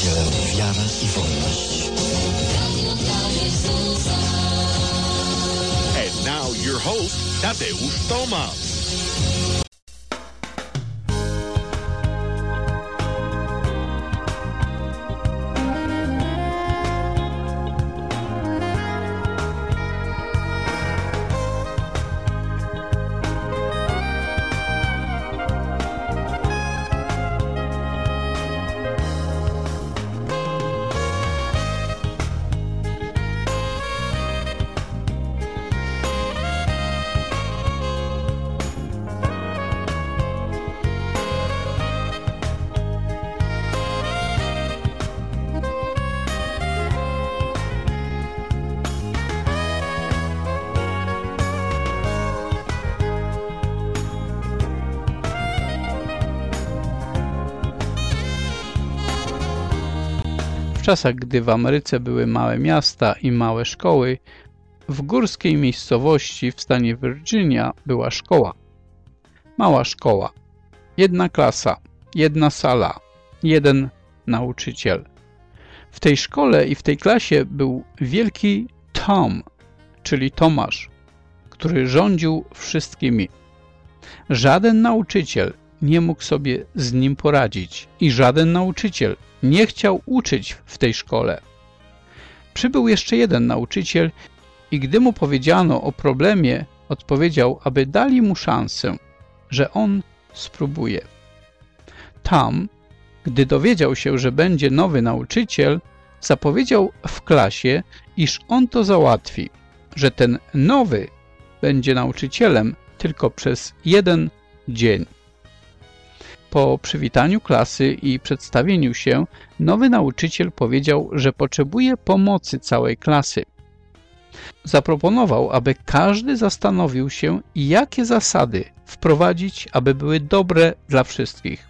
niedzielę wiara i wolność. And now your host, Tadeusz Tomasz. W czasach, gdy w Ameryce były małe miasta i małe szkoły, w górskiej miejscowości w stanie Virginia była szkoła. Mała szkoła. Jedna klasa, jedna sala, jeden nauczyciel. W tej szkole i w tej klasie był wielki Tom, czyli Tomasz, który rządził wszystkimi. Żaden nauczyciel nie mógł sobie z nim poradzić i żaden nauczyciel nie chciał uczyć w tej szkole. Przybył jeszcze jeden nauczyciel i gdy mu powiedziano o problemie, odpowiedział, aby dali mu szansę, że on spróbuje. Tam, gdy dowiedział się, że będzie nowy nauczyciel, zapowiedział w klasie, iż on to załatwi, że ten nowy będzie nauczycielem tylko przez jeden dzień. Po przywitaniu klasy i przedstawieniu się, nowy nauczyciel powiedział, że potrzebuje pomocy całej klasy. Zaproponował, aby każdy zastanowił się, jakie zasady wprowadzić, aby były dobre dla wszystkich.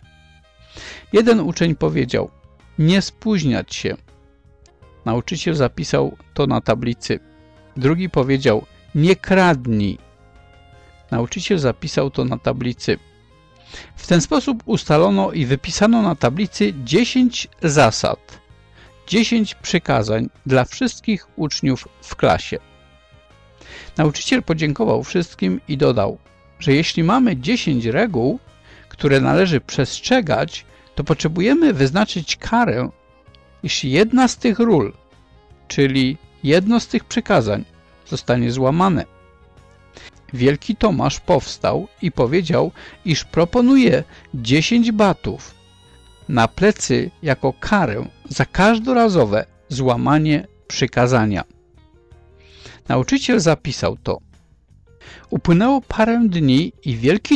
Jeden uczeń powiedział: nie spóźniać się. Nauczyciel zapisał to na tablicy. Drugi powiedział: nie kradnij. Nauczyciel zapisał to na tablicy. W ten sposób ustalono i wypisano na tablicy 10 zasad, 10 przykazań dla wszystkich uczniów w klasie. Nauczyciel podziękował wszystkim i dodał, że jeśli mamy 10 reguł, które należy przestrzegać, to potrzebujemy wyznaczyć karę, jeśli jedna z tych ról, czyli jedno z tych przykazań, zostanie złamane. Wielki Tomasz powstał i powiedział, iż proponuje 10 batów na plecy jako karę za każdorazowe złamanie przykazania. Nauczyciel zapisał to. Upłynęło parę dni i wielki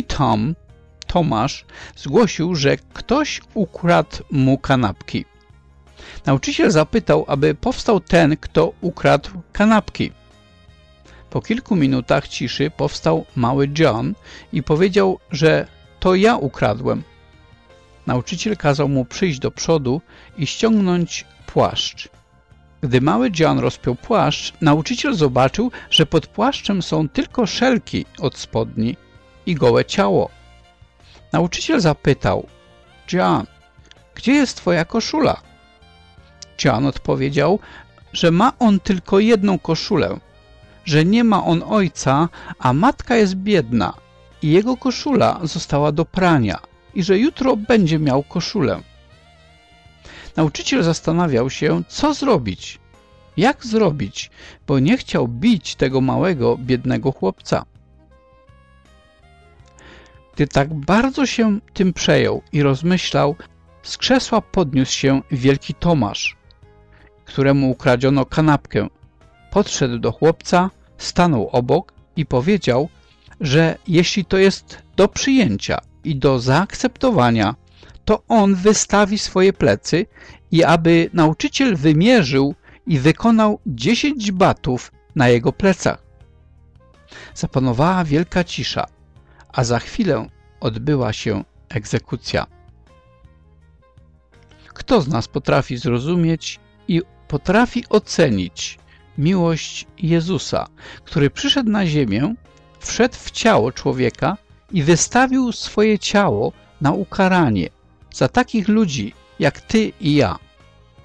Tomasz zgłosił, że ktoś ukradł mu kanapki. Nauczyciel zapytał, aby powstał ten, kto ukradł kanapki. Po kilku minutach ciszy powstał mały John i powiedział, że to ja ukradłem. Nauczyciel kazał mu przyjść do przodu i ściągnąć płaszcz. Gdy mały John rozpiął płaszcz, nauczyciel zobaczył, że pod płaszczem są tylko szelki od spodni i gołe ciało. Nauczyciel zapytał: John, gdzie jest twoja koszula? John odpowiedział, że ma on tylko jedną koszulę, że nie ma on ojca, a matka jest biedna i jego koszula została do prania i że jutro będzie miał koszulę. Nauczyciel zastanawiał się, co zrobić, jak zrobić, bo nie chciał bić tego małego, biednego chłopca. Gdy tak bardzo się tym przejął i rozmyślał, z krzesła podniósł się wielki Tomasz, któremu ukradziono kanapkę. Podszedł do chłopca, stanął obok i powiedział, że jeśli to jest do przyjęcia i do zaakceptowania, to on wystawi swoje plecy i aby nauczyciel wymierzył i wykonał 10 batów na jego plecach. Zapanowała wielka cisza, a za chwilę odbyła się egzekucja. Kto z nas potrafi zrozumieć i potrafi ocenić miłość Jezusa, który przyszedł na ziemię, wszedł w ciało człowieka i wystawił swoje ciało na ukaranie za takich ludzi jak ty i ja,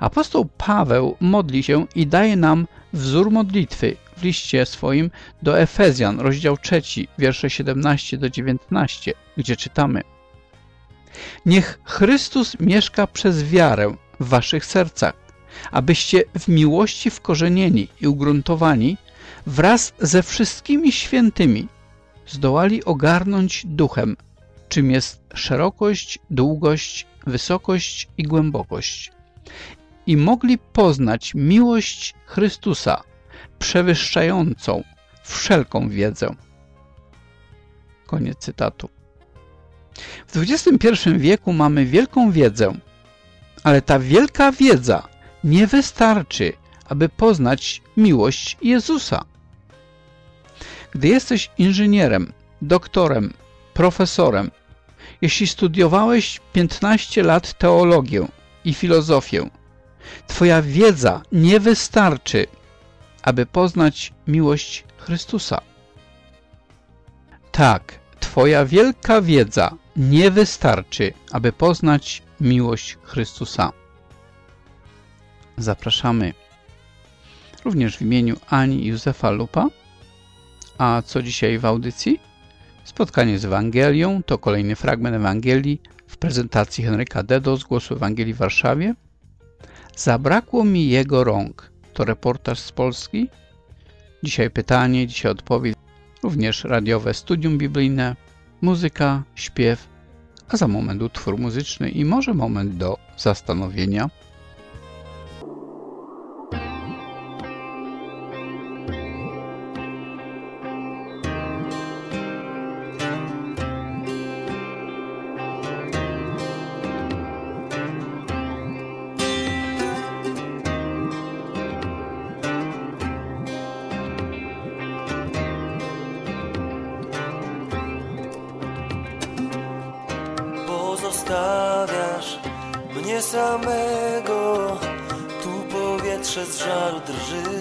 Apostoł Paweł modli się i daje nam wzór modlitwy w liście swoim do Efezjan, rozdział 3, wiersze 17 do 19, gdzie czytamy: Niech Chrystus mieszka przez wiarę w waszych sercach, abyście w miłości wkorzenieni i ugruntowani wraz ze wszystkimi świętymi zdołali ogarnąć duchem, czym jest szerokość, długość, wysokość i głębokość, i mogli poznać miłość Chrystusa, przewyższającą wszelką wiedzę. Koniec cytatu. W XXI wieku mamy wielką wiedzę, ale ta wielka wiedza nie wystarczy, aby poznać miłość Jezusa. Gdy jesteś inżynierem, doktorem, profesorem, jeśli studiowałeś 15 lat teologię i filozofię, twoja wiedza nie wystarczy, aby poznać miłość Chrystusa. Tak, twoja wielka wiedza nie wystarczy, aby poznać miłość Chrystusa. Zapraszamy również w imieniu Ani i Józefa Lupa. A co dzisiaj w audycji? Spotkanie z Ewangelią to kolejny fragment Ewangelii w prezentacji Henryka Dedo z Głosu Ewangelii w Warszawie. Zabrakło mi jego rąk. To reportaż z Polski. Dzisiaj pytanie, dzisiaj odpowiedź. Również radiowe studium biblijne, muzyka, śpiew, a za moment utwór muzyczny i może moment do zastanowienia. Pozostawiasz mnie samego, tu powietrze z żaru drży.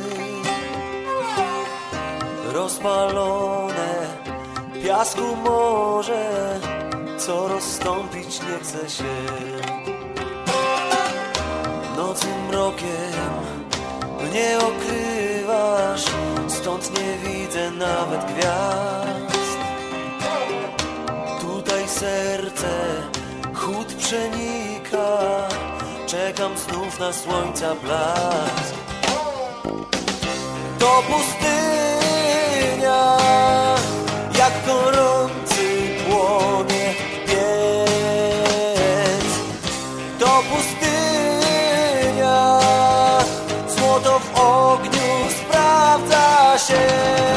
Rozpalone piasku morze, co rozstąpić nie chce się. Nocnym mrokiem mnie okrywasz, stąd nie widzę nawet gwiazd. Tutaj serce chłód przenika, czekam znów na słońca blask. To pustynia, jak gorący płonie piec. To pustynia, złoto w ogniu sprawdza się.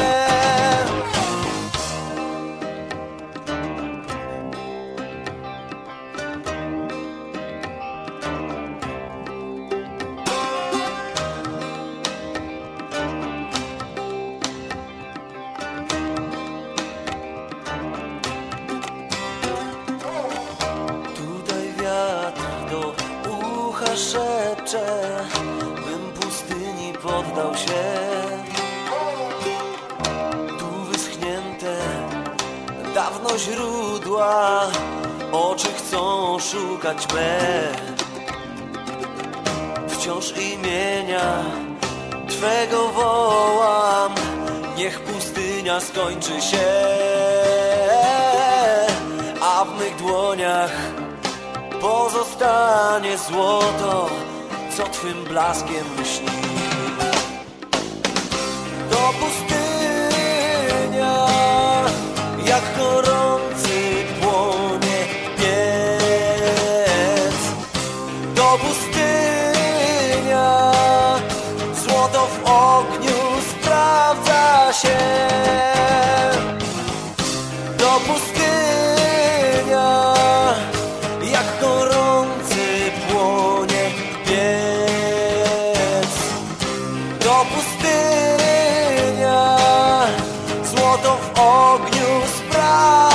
Szepcze, bym pustyni poddał się. Tu wyschnięte dawno źródła, oczy chcą szukać me. Wciąż imienia Twego wołam, niech pustynia skończy się, a w mych dłoniach pozostanie złoto, co Twym blaskiem lśni. To pustynia, jak gorący płonie piec. To pustynia, złoto w ogniu sprawdza się. To pustynia, jak gorący płonie piec. To pustynia, złoto w ogniu sprawdza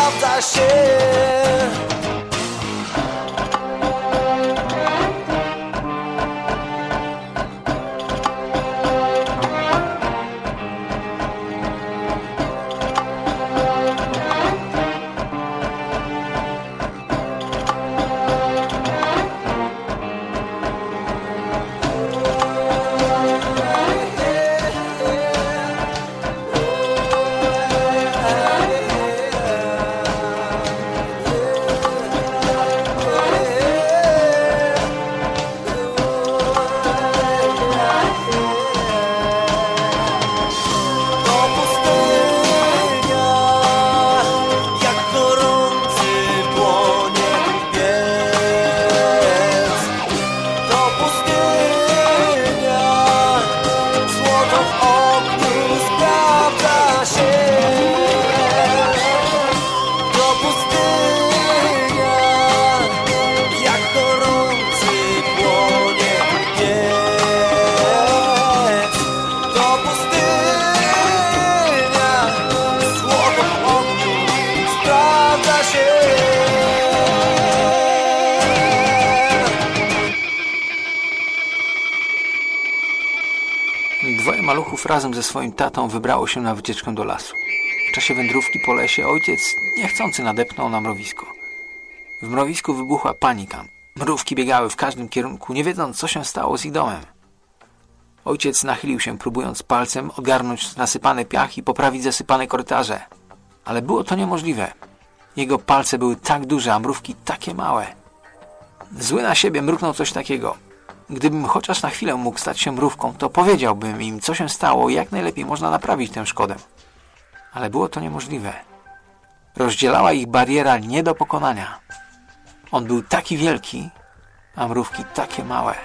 Dwoje maluchów razem ze swoim tatą wybrało się na wycieczkę do lasu. W czasie wędrówki po lesie ojciec niechcący nadepnął na mrowisko. W mrowisku wybuchła panika. Mrówki biegały w każdym kierunku, nie wiedząc, co się stało z ich domem. Ojciec nachylił się, próbując palcem ogarnąć nasypany piach i poprawić zasypane korytarze. Ale było to niemożliwe. Jego palce były tak duże, a mrówki takie małe. Zły na siebie mruknął coś takiego. Gdybym chociaż na chwilę mógł stać się mrówką, to powiedziałbym im, co się stało i jak najlepiej można naprawić tę szkodę. Ale było to niemożliwe. Rozdzielała ich bariera nie do pokonania. On był taki wielki, a mrówki takie małe.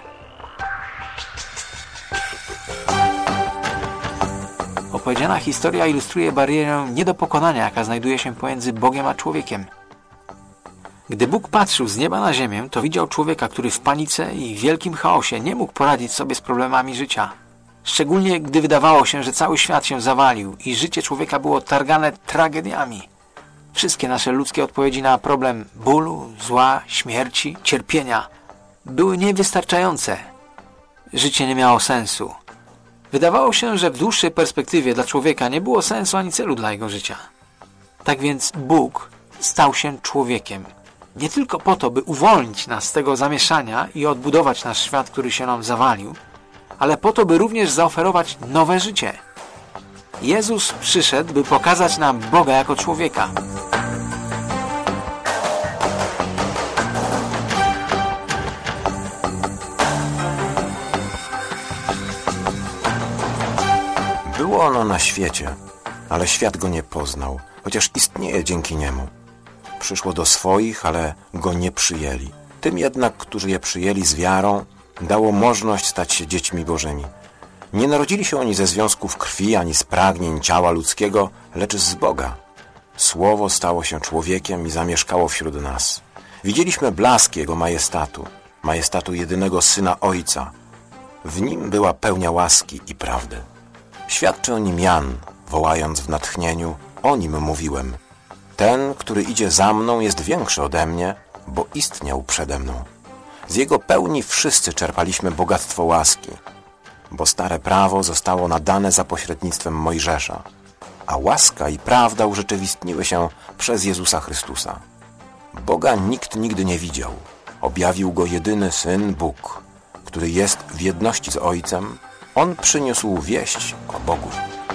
Opowiedziana historia ilustruje barierę nie do pokonania, jaka znajduje się pomiędzy Bogiem a człowiekiem. Gdy Bóg patrzył z nieba na ziemię, to widział człowieka, który w panice i wielkim chaosie nie mógł poradzić sobie z problemami życia. Szczególnie gdy wydawało się, że cały świat się zawalił i życie człowieka było targane tragediami. Wszystkie nasze ludzkie odpowiedzi na problem bólu, zła, śmierci, cierpienia były niewystarczające. Życie nie miało sensu. Wydawało się, że w dłuższej perspektywie dla człowieka nie było sensu ani celu dla jego życia. Tak więc Bóg stał się człowiekiem. Nie tylko po to, by uwolnić nas z tego zamieszania i odbudować nasz świat, który się nam zawalił, ale po to, by również zaoferować nowe życie. Jezus przyszedł, by pokazać nam Boga jako człowieka. Było ono na świecie, ale świat go nie poznał, chociaż istnieje dzięki niemu. Przyszło do swoich, ale go nie przyjęli. Tym jednak, którzy je przyjęli z wiarą, dało możliwość stać się dziećmi Bożymi. Nie narodzili się oni ze związków krwi, ani z pragnień ciała ludzkiego, lecz z Boga. Słowo stało się człowiekiem i zamieszkało wśród nas. Widzieliśmy blask Jego majestatu jedynego Syna Ojca. W Nim była pełnia łaski i prawdy. Świadczy o Nim Jan, wołając w natchnieniu: o Nim mówiłem. Ten, który idzie za mną, jest większy ode mnie, bo istniał przede mną. Z Jego pełni wszyscy czerpaliśmy bogactwo łaski, bo stare prawo zostało nadane za pośrednictwem Mojżesza, a łaska i prawda urzeczywistniły się przez Jezusa Chrystusa. Boga nikt nigdy nie widział. Objawił Go jedyny Syn, Bóg, który jest w jedności z Ojcem. On przyniósł wieść o Bogu.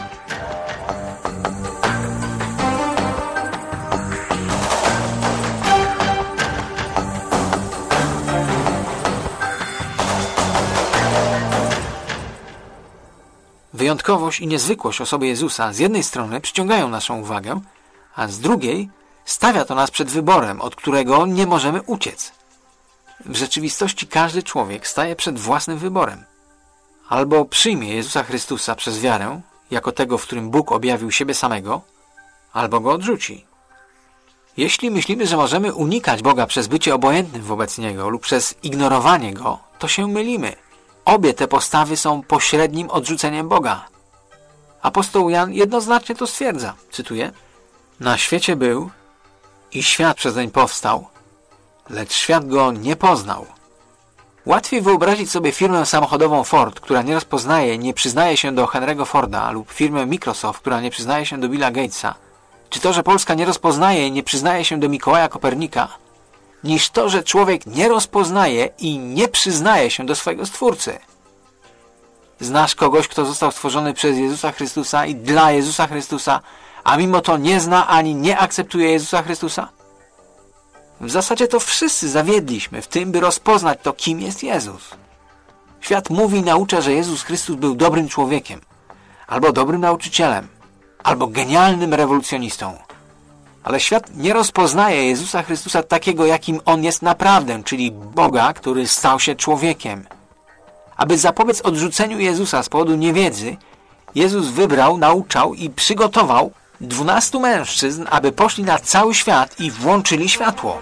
Wyjątkowość i niezwykłość osoby Jezusa z jednej strony przyciągają naszą uwagę, a z drugiej stawia to nas przed wyborem, od którego nie możemy uciec. W rzeczywistości każdy człowiek staje przed własnym wyborem. Albo przyjmie Jezusa Chrystusa przez wiarę, jako tego, w którym Bóg objawił siebie samego, albo go odrzuci. Jeśli myślimy, że możemy unikać Boga przez bycie obojętnym wobec Niego lub przez ignorowanie Go, to się mylimy. Obie te postawy są pośrednim odrzuceniem Boga. Apostoł Jan jednoznacznie to stwierdza. Cytuję: na świecie był i świat przezeń powstał, lecz świat go nie poznał. Łatwiej wyobrazić sobie firmę samochodową Ford, która nie rozpoznaje, nie przyznaje się do Henry'ego Forda, lub firmę Microsoft, która nie przyznaje się do Billa Gatesa, czy to, że Polska nie rozpoznaje i nie przyznaje się do Mikołaja Kopernika, niż to, że człowiek nie rozpoznaje i nie przyznaje się do swojego Stwórcy. Znasz kogoś, kto został stworzony przez Jezusa Chrystusa i dla Jezusa Chrystusa, a mimo to nie zna ani nie akceptuje Jezusa Chrystusa? W zasadzie to wszyscy zawiedliśmy w tym, by rozpoznać to, kim jest Jezus. Świat mówi i naucza, że Jezus Chrystus był dobrym człowiekiem, albo dobrym nauczycielem, albo genialnym rewolucjonistą. Ale świat nie rozpoznaje Jezusa Chrystusa takiego, jakim On jest naprawdę, czyli Boga, który stał się człowiekiem. Aby zapobiec odrzuceniu Jezusa z powodu niewiedzy, Jezus wybrał, nauczał i przygotował 12 mężczyzn, aby poszli na cały świat i włączyli światło.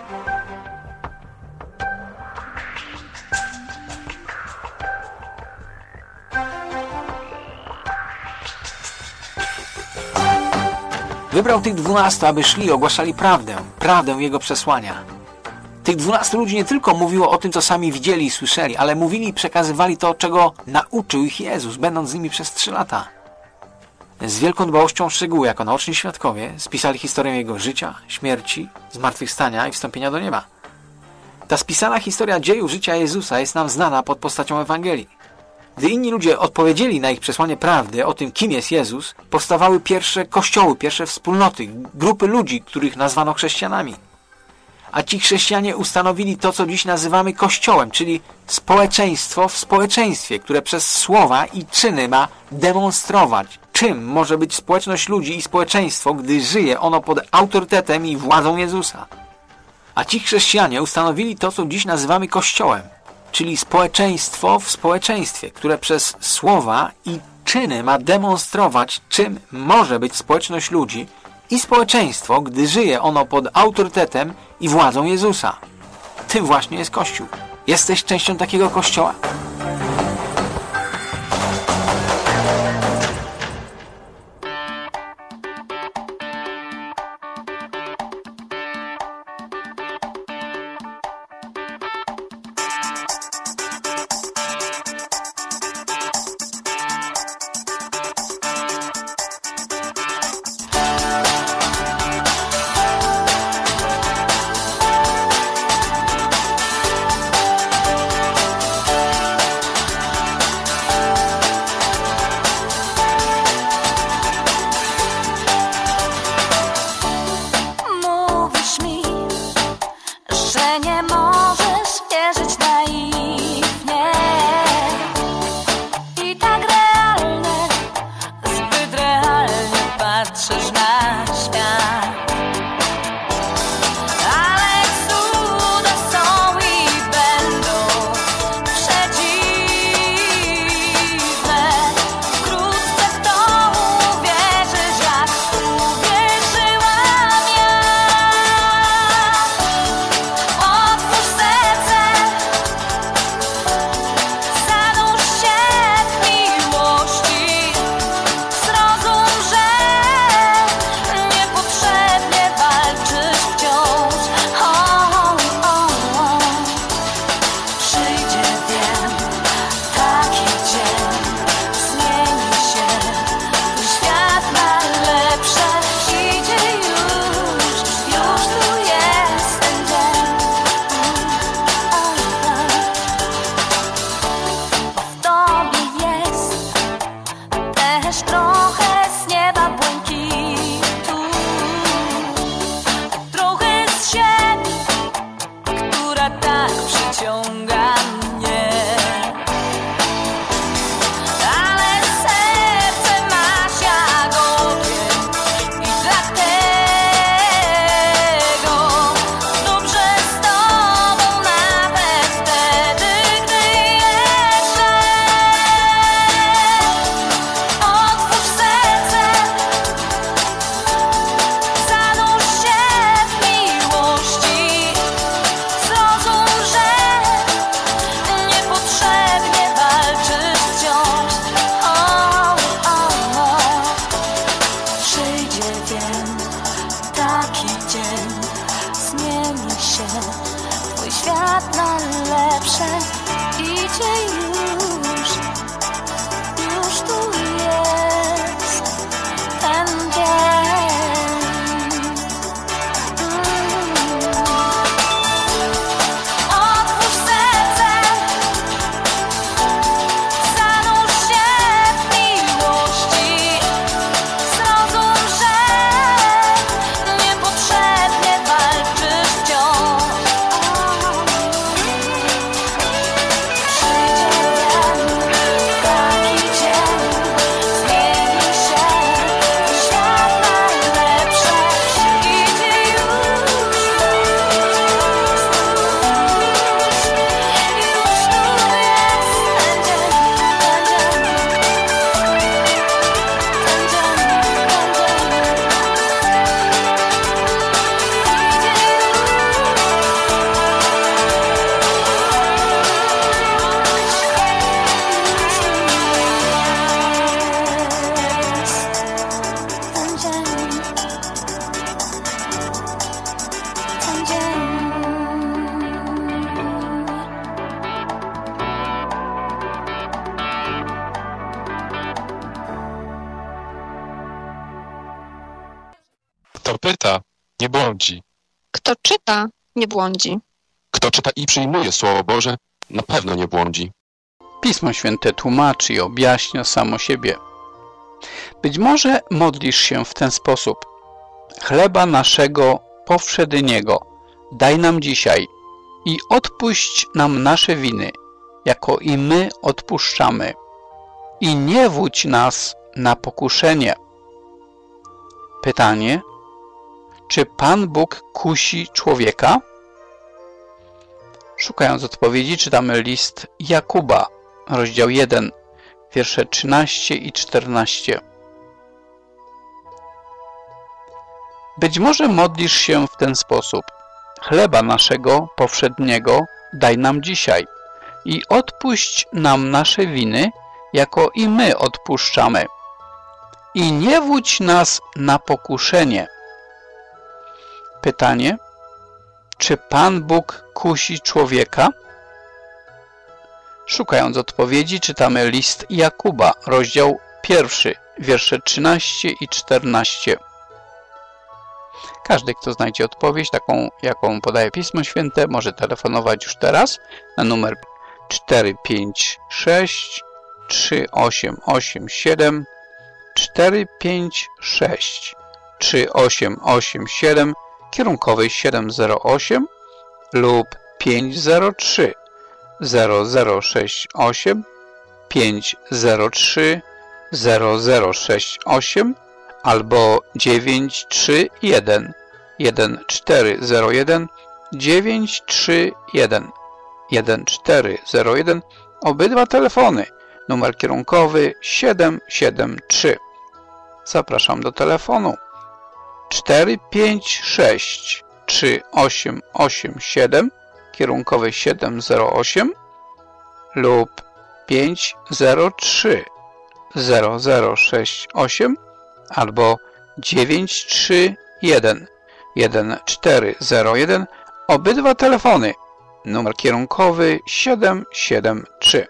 Wybrał tych 12, aby szli i ogłaszali prawdę Jego przesłania. Tych 12 ludzi nie tylko mówiło o tym, co sami widzieli i słyszeli, ale mówili i przekazywali to, czego nauczył ich Jezus, będąc z nimi przez 3 lata. Z wielką dbałością o szczegóły, jako naoczni świadkowie, spisali historię Jego życia, śmierci, zmartwychwstania i wstąpienia do nieba. Ta spisana historia dziejów życia Jezusa jest nam znana pod postacią Ewangelii. Gdy inni ludzie odpowiedzieli na ich przesłanie prawdy o tym, kim jest Jezus, powstawały pierwsze kościoły, pierwsze wspólnoty, grupy ludzi, których nazwano chrześcijanami. A ci chrześcijanie ustanowili to, co dziś nazywamy Kościołem, czyli społeczeństwo w społeczeństwie, które przez słowa i czyny ma demonstrować, czym może być społeczność ludzi i społeczeństwo, gdy żyje ono pod autorytetem i władzą Jezusa. A ci chrześcijanie ustanowili to, co dziś nazywamy Kościołem, czyli społeczeństwo w społeczeństwie, które przez słowa i czyny ma demonstrować, czym może być społeczność ludzi i społeczeństwo, gdy żyje ono pod autorytetem i władzą Jezusa. Tym właśnie jest Kościół. Jesteś częścią takiego Kościoła? pyta, nie błądzi. Kto czyta, nie błądzi. Kto czyta i przyjmuje Słowo Boże, na pewno nie błądzi. Pismo Święte tłumaczy i objaśnia samo siebie. Być może modlisz się w ten sposób. Chleba naszego powszedniego daj nam dzisiaj i odpuść nam nasze winy, jako i my odpuszczamy. I nie wódź nas na pokuszenie. Pytanie: czy Pan Bóg kusi człowieka? Szukając odpowiedzi, czytamy list Jakuba, rozdział 1, wiersze 13 i 14. Być może modlisz się w ten sposób. Chleba naszego powszedniego daj nam dzisiaj i odpuść nam nasze winy, jako i my odpuszczamy. I nie wódź nas na pokuszenie. Pytanie: czy Pan Bóg kusi człowieka? Szukając odpowiedzi, czytamy list Jakuba, rozdział 1, wiersze 13 i 14. Każdy, kto znajdzie odpowiedź, taką jaką podaje Pismo Święte, może telefonować już teraz na numer 456 3887 456 3887 kierunkowy 708 lub 503 0068 503 0068 albo 931 1401 931 1401. Obydwa telefony. Numer kierunkowy 773. Zapraszam do telefonu 456 3887 kierunkowy 708 lub 503 0068 albo 931 1401. Obydwa telefony. Numer kierunkowy 773.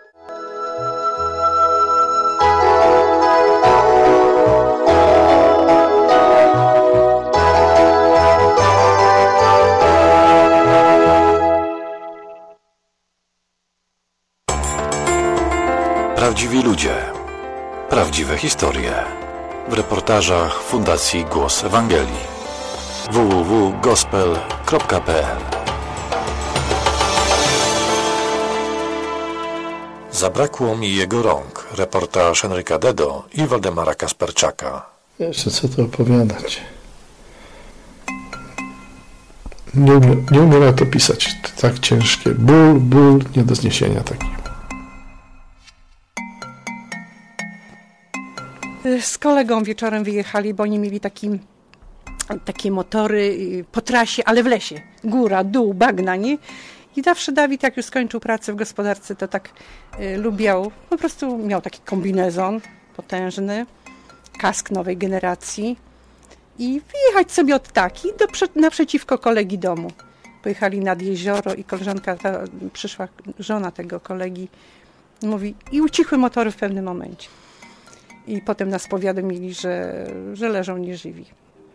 Prawdziwi ludzie. Prawdziwe historie. W reportażach Fundacji Głos Ewangelii. www.gospel.pl. Zabrakło mi jego rąk. Reportaż Henryka Dedo i Waldemara Kasperczaka. Jeszcze co to opowiadać. Nie umiem jak to pisać. To tak ciężkie. Ból nie do zniesienia taki. Z kolegą wieczorem wyjechali, bo oni mieli takie motory po trasie, ale w lesie. Góra, dół, bagna, nie? I zawsze Dawid, jak już skończył pracę w gospodarce, to tak lubiał, po prostu miał taki kombinezon potężny, kask nowej generacji i wyjechać sobie od taki naprzeciwko kolegi domu. Pojechali nad jezioro i koleżanka, przyszła żona tego kolegi, mówi, i ucichły motory w pewnym momencie. I potem nas powiadomili, że leżą nieżywi.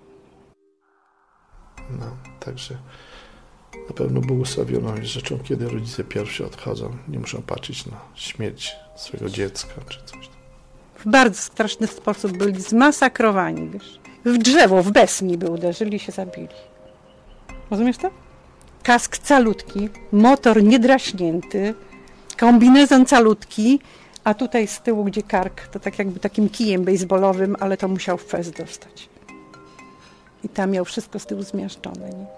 No, także na pewno błogosławioną jest rzeczą, kiedy rodzice pierwsi odchodzą. Nie muszą patrzeć na śmierć swojego dziecka czy coś. W bardzo straszny sposób byli zmasakrowani, wiesz. W drzewo, w besni by uderzyli, się zabili. Rozumiesz to? Kask calutki, motor niedraśnięty, kombinezon calutki, a tutaj z tyłu, gdzie kark, to tak jakby takim kijem bejsbolowym, ale to musiał w fez dostać. I tam miał wszystko z tyłu zmiażdżone. Nie?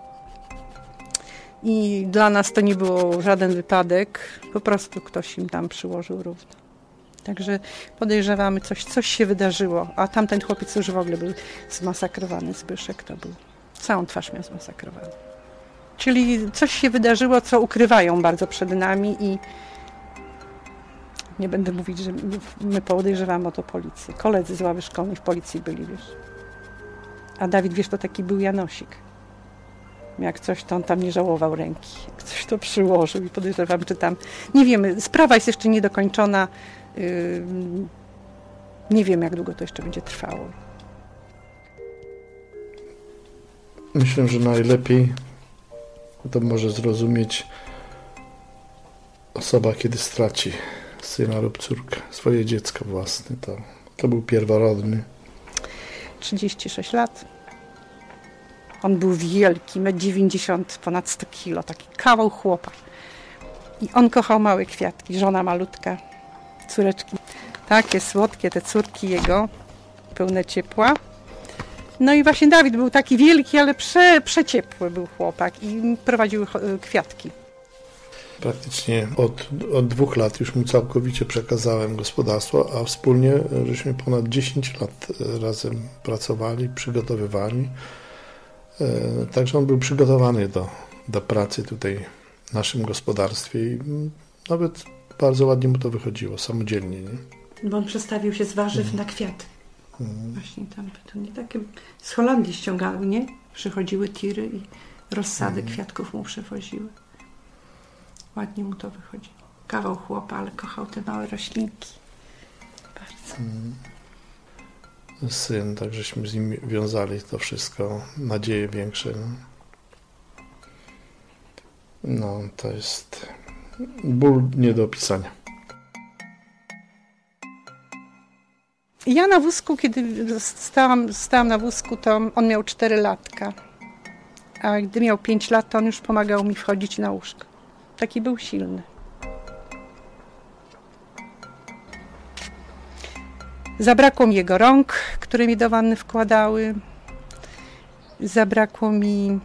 I dla nas to nie było żaden wypadek, po prostu ktoś im tam przyłożył równo. Także podejrzewamy, coś się wydarzyło, a tamten chłopiec już w ogóle był zmasakrowany, Zbyszek to był. Całą twarz miał zmasakrowaną. Czyli coś się wydarzyło, co ukrywają bardzo przed nami i nie będę mówić, że my podejrzewamy o to policję. Koledzy z ławy szkolnej w policji byli, wiesz. A Dawid, wiesz, to taki był Janosik. Jak coś, to on tam nie żałował ręki. Jak coś to przyłożył i podejrzewam, czy tam... Nie wiemy, sprawa jest jeszcze niedokończona. Nie wiem, jak długo to jeszcze będzie trwało. Myślę, że najlepiej to może zrozumieć osoba, kiedy straci syna lub córkę, swoje dziecko własne. To był pierworodny. 36 lat. On był wielki, 1,90 m, ponad 100 kilo, taki kawał chłopa. I on kochał małe kwiatki, żona malutka, córeczki. Takie słodkie te córki jego, pełne ciepła. No i właśnie Dawid był taki wielki, ale przeciepły był chłopak i prowadził kwiatki. Praktycznie od 2 lat już mu całkowicie przekazałem gospodarstwo, a wspólnie żeśmy ponad 10 lat razem pracowali, przygotowywali. Także on był przygotowany do pracy tutaj w naszym gospodarstwie i nawet bardzo ładnie mu to wychodziło, samodzielnie. Nie? Bo on przestawił się z warzyw na kwiaty. Właśnie tam to nie takie z Holandii ściągały, nie? Przychodziły tiry i rozsady kwiatków mu przywoziły. Ładnie mu to wychodziło. Kawał chłopa, ale kochał te małe roślinki. Bardzo. Syn, tak żeśmy z nim wiązali to wszystko, nadzieje większe. No, to jest ból nie do opisania. Ja na wózku, kiedy stałam na wózku, to on miał 4 latka. A gdy miał 5 lat, to on już pomagał mi wchodzić na łóżko. Taki był silny. Zabrakło mi jego rąk, które mi do wanny wkładały. Zabrakło mi...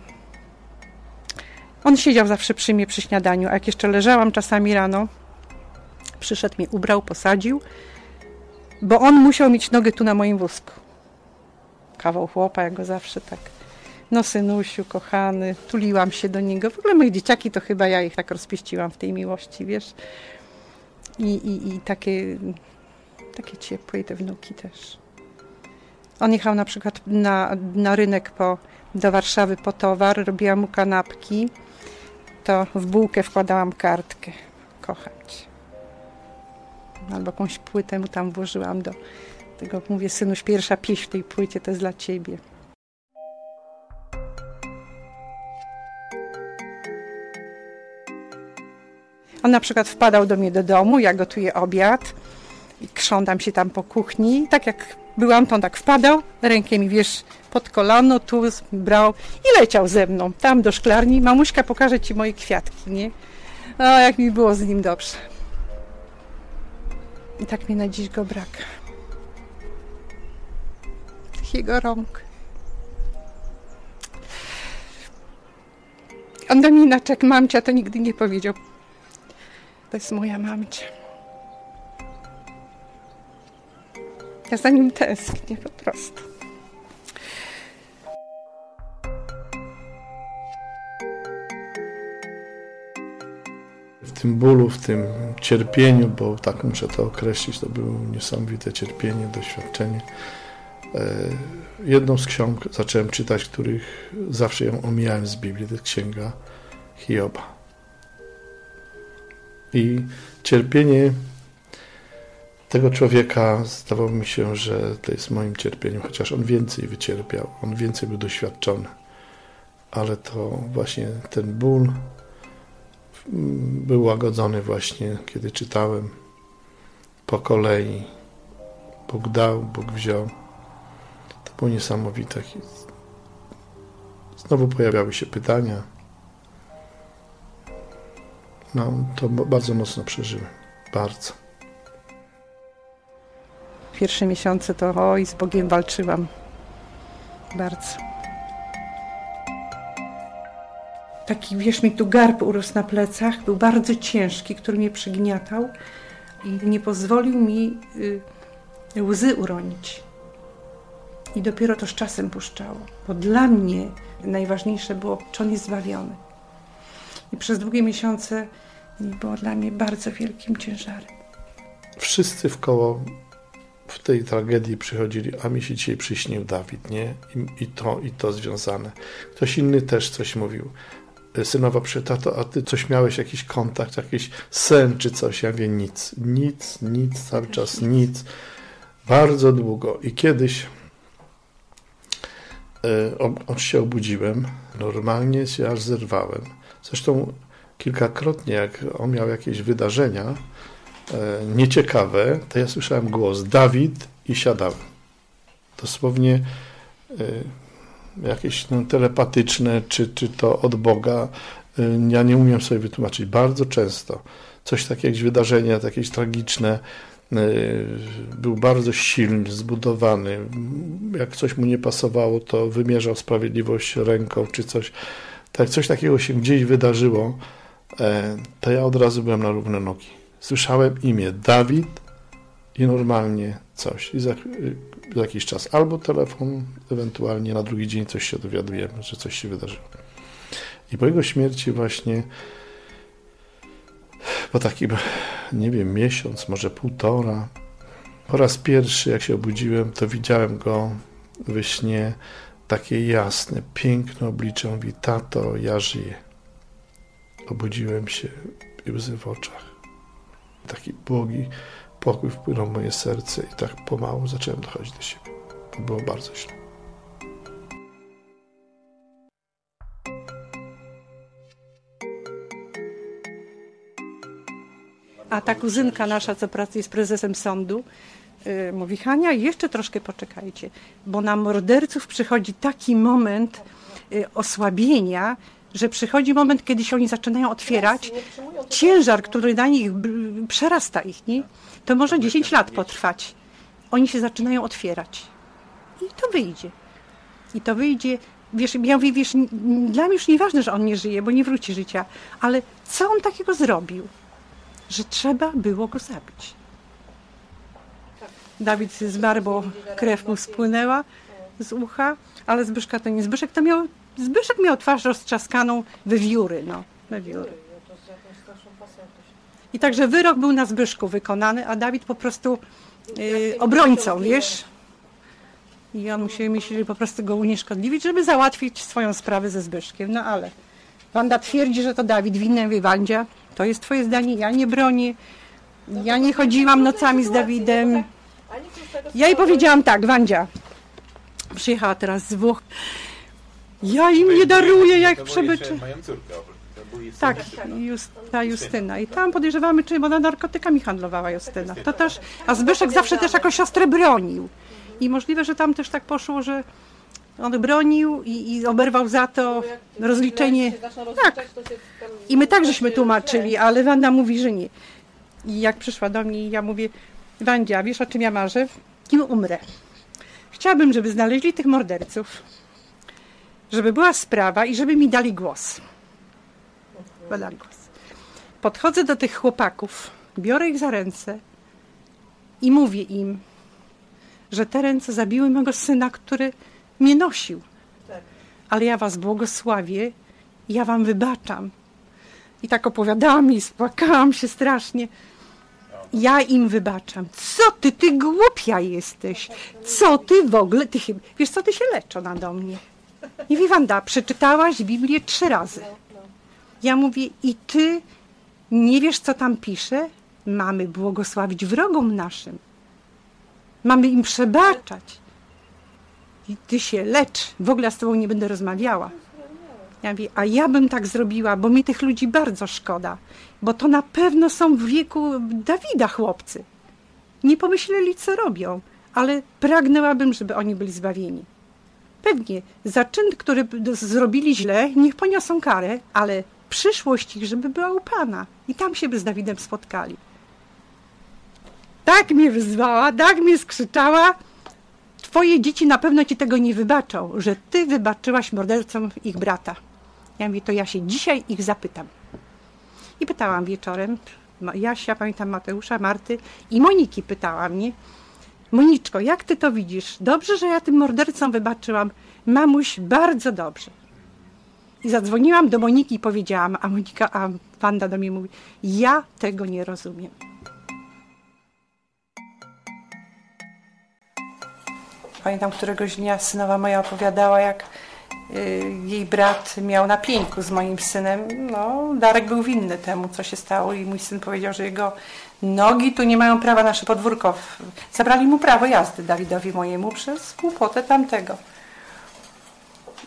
On siedział zawsze przy mnie przy śniadaniu, a jak jeszcze leżałam czasami rano, przyszedł mnie, ubrał, posadził, bo on musiał mieć nogę tu na moim wózku. Kawał chłopa, jak go zawsze tak... No synusiu, kochany, tuliłam się do niego. W ogóle moje dzieciaki to chyba ja ich tak rozpieściłam w tej miłości, wiesz. I takie ciepłe i te wnuki też. On jechał na przykład na rynek do Warszawy po towar, robiłam mu kanapki, to w bułkę wkładałam kartkę. Kocham cię. Albo jakąś płytę mu tam włożyłam do tego. Mówię, synuś, pierwsza pieśń w tej płycie to jest dla ciebie. On na przykład wpadał do mnie do domu, ja gotuję obiad i krzątam się tam po kuchni. Tak jak byłam, to on tak wpadał, rękę mi, wiesz, pod kolano, tu brał i leciał ze mną tam do szklarni. Mamuśka, pokażę ci moje kwiatki, nie? O, jak mi było z nim dobrze. I tak mi na dziś go brak. Tych jego rąk. On do mnie inaczej jak mamcia, to nigdy nie powiedział. To jest moja mamcia. Ja za nim tęsknię po prostu. W tym bólu, w tym cierpieniu, bo tak muszę to określić, to było niesamowite cierpienie, doświadczenie. Jedną z ksiąg zacząłem czytać, których zawsze ją omijałem z Biblii, to jest księga Hioba. I cierpienie tego człowieka zdawało mi się, że to jest moim cierpieniem, chociaż on więcej wycierpiał, on więcej był doświadczony. Ale to właśnie ten ból był łagodzony właśnie, kiedy czytałem po kolei. Bóg dał, Bóg wziął. To było niesamowite. Znowu pojawiały się pytania. No, to bardzo mocno przeżyłem. Bardzo. Pierwsze miesiące to z Bogiem walczyłam. Bardzo. Taki, wiesz, mi tu garb urósł na plecach, był bardzo ciężki, który mnie przygniatał i nie pozwolił mi łzy uronić. I dopiero to z czasem puszczało, bo dla mnie najważniejsze było, czy on jest zbawiony. I przez długie miesiące było dla mnie bardzo wielkim ciężarem. Wszyscy wkoło w tej tragedii przychodzili, a mi się dzisiaj przyśnił Dawid, nie? I to związane. Ktoś inny też coś mówił. Synowa przy tato, a ty coś miałeś, jakiś kontakt, jakiś sen czy coś? Ja mówię, nic, cały czas nic. Bardzo długo. I kiedyś się obudziłem, normalnie się aż zerwałem. Zresztą kilkakrotnie, jak on miał jakieś wydarzenia nieciekawe, to ja słyszałem głos Dawid i siadałem. Dosłownie jakieś telepatyczne, czy to od Boga, ja nie umiem sobie wytłumaczyć. Bardzo często coś takiego, jakieś wydarzenia, jakieś tragiczne, był bardzo silny, zbudowany. Jak coś mu nie pasowało, to wymierzał sprawiedliwość ręką, czy coś. Tak, coś takiego się gdzieś wydarzyło, to ja od razu byłem na równe nogi. Słyszałem imię Dawid i normalnie coś. I za jakiś czas albo telefon, ewentualnie na drugi dzień coś się dowiadujemy, że coś się wydarzyło. I po jego śmierci właśnie po takim, nie wiem, miesiąc, może półtora, po raz pierwszy, jak się obudziłem, to widziałem go we śnie, takie jasne, piękne oblicze. Mówi: tato, ja żyję. Obudziłem się i łzy w oczach. Taki błogi pokój wpłynął w moje serce i tak pomału zacząłem dochodzić do siebie. To było bardzo źle. A ta kuzynka nasza, co pracuje z prezesem sądu, mówi: Hania, jeszcze troszkę poczekajcie, bo na morderców przychodzi taki moment osłabienia, że przychodzi moment, kiedy się oni zaczynają otwierać. Ciężar, który na nich przerasta ich, nie? To może 10 lat potrwać. Oni się zaczynają otwierać. I to wyjdzie. I to wyjdzie. Wiesz, ja mówię, wiesz, dla mnie już nieważne, że on nie żyje, bo nie wróci życia, ale co on takiego zrobił, że trzeba było go zabić? Dawid zmarł, bo krew mu spłynęła z ucha, ale Zbyszka to nie. Zbyszek miał twarz roztrzaskaną we wióry, I także wyrok był na Zbyszku wykonany, a Dawid po prostu obrońcą, wiesz? I on musiał myśleć, po prostu go unieszkodliwić, żeby załatwić swoją sprawę ze Zbyszkiem. No ale Wanda twierdzi, że to Dawid winny. Mówi: Wandzia, to jest twoje zdanie, ja nie bronię. Ja nie chodziłam nocami z Dawidem. Ja jej powiedziałam tak: Wandzia, przyjechała teraz z Włoch. Ja im nie daruję, jak przebyczy. Tak, ta Justyna. I tam podejrzewamy, czy ona narkotykami handlowała, Justyna. To też, a Zbyszek zawsze też jako siostrę bronił. I możliwe, że tam też tak poszło, że on bronił i oberwał za to rozliczenie. Tak. I my tak żeśmy tłumaczyli, ale Wanda mówi, że nie. I jak przyszła do mnie, ja mówię: Wandzia, wiesz, o czym ja marzę? Kim umrę. Chciałabym, żeby znaleźli tych morderców, żeby była sprawa i żeby mi dali głos. Podchodzę do tych chłopaków, biorę ich za ręce i mówię im, że te ręce zabiły mego syna, który mnie nosił. Ale ja was błogosławię, ja wam wybaczam. I tak opowiadałam i spłakałam się strasznie. Ja im wybaczam. Co ty głupia jesteś? Co ty w ogóle? Wiesz co, ty się leczona nade mnie. I mówi: Wanda, przeczytałaś Biblię 3 razy. Ja mówię: i ty nie wiesz, co tam pisze? Mamy błogosławić wrogom naszym. Mamy im przebaczać. I ty się lecz. W ogóle ja z tobą nie będę rozmawiała. Ja mówię: a ja bym tak zrobiła, bo mi tych ludzi bardzo szkoda. Bo to na pewno są w wieku Dawida chłopcy. Nie pomyśleli, co robią, ale pragnęłabym, żeby oni byli zbawieni. Pewnie za czyn, który zrobili źle, niech poniosą karę, ale przyszłość ich, żeby była u Pana. I tam się by z Dawidem spotkali. Tak mnie wyzwała, tak mnie skrzyczała: twoje dzieci na pewno ci tego nie wybaczą, że ty wybaczyłaś mordercom ich brata. Ja mówię: to ja się dzisiaj ich zapytam. I pytałam wieczorem Jasia, pamiętam Mateusza, Marty i Moniki pytała mnie: Moniczko, jak ty to widzisz? Dobrze, że ja tym mordercom wybaczyłam. Mamuś, bardzo dobrze. I zadzwoniłam do Moniki i powiedziałam, a Wanda do mnie mówi: ja tego nie rozumiem. Pamiętam, któregoś dnia synowa moja opowiadała, jak jej brat miał na pieńku z moim synem. No, Darek był winny temu, co się stało, i mój syn powiedział, że jego nogi tu nie mają prawa na nasze podwórko. Zabrali mu prawo jazdy, Dawidowi mojemu, przez głupotę tamtego.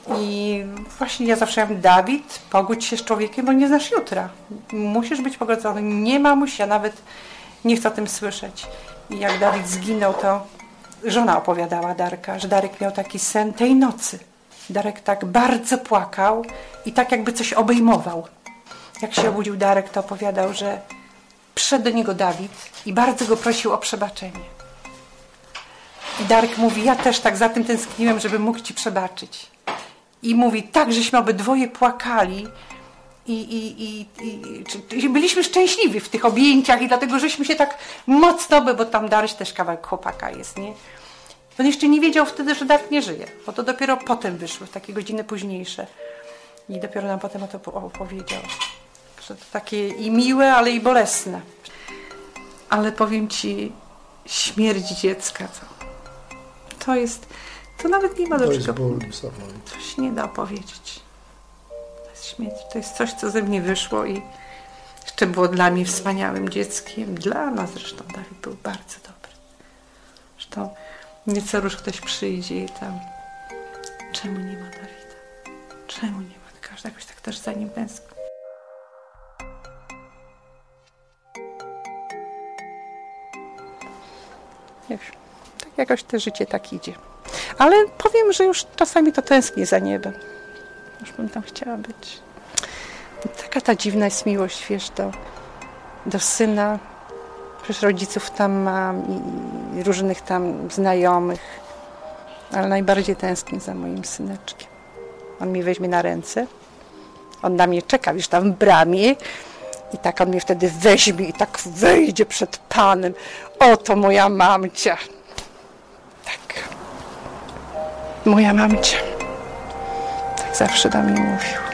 I właśnie ja zawsze mówię, Dawid, pogódź się z człowiekiem, bo nie znasz jutra. Musisz być pogodzony. Nie mamuś, ja nawet nie chcę o tym słyszeć. I jak Dawid zginął, to żona opowiadała Darka, że Darek miał taki sen tej nocy. Darek tak bardzo płakał i tak jakby coś obejmował. Jak się obudził Darek, to opowiadał, że przyszedł do niego Dawid i bardzo go prosił o przebaczenie. I Darek mówi, ja też tak za tym tęskniłem, żeby mógł ci przebaczyć. I mówi, tak, żeśmy obydwoje płakali i byliśmy szczęśliwi w tych objęciach i dlatego, żeśmy się tak mocno, bo tam Daryś też kawałek chłopaka jest, nie? On jeszcze nie wiedział wtedy, że Darek nie żyje, bo to dopiero potem wyszło, w takie godziny późniejsze. I dopiero nam potem o to opowiedział. Że to takie i miłe, ale i bolesne. Ale powiem ci, śmierć dziecka to nawet nie ma do czego. To się nie da opowiedzieć. To jest śmierć, to jest coś, co ze mnie wyszło i jeszcze było dla mnie wspaniałym dzieckiem. Dla nas zresztą Dawid był bardzo dobry. Zresztą nieco już ktoś przyjdzie i tam czemu nie ma Dawida? Czemu nie ma? Każdy jakoś tak też za nim tęskni. Nie wiem, tak jakoś to życie tak idzie. Ale powiem, że już czasami to tęsknię za niebem. Już bym tam chciała być. Taka ta dziwna jest miłość, wiesz, do syna. Przecież rodziców tam mam i różnych tam znajomych. Ale najbardziej tęsknię za moim syneczkiem. On mnie weźmie na ręce. On na mnie czeka, wiesz, tam w bramie. I tak on mnie wtedy weźmie i tak wejdzie przed Panem. Oto moja mamcia. Tak. Moja mamcia. Tak zawsze do mnie mówił.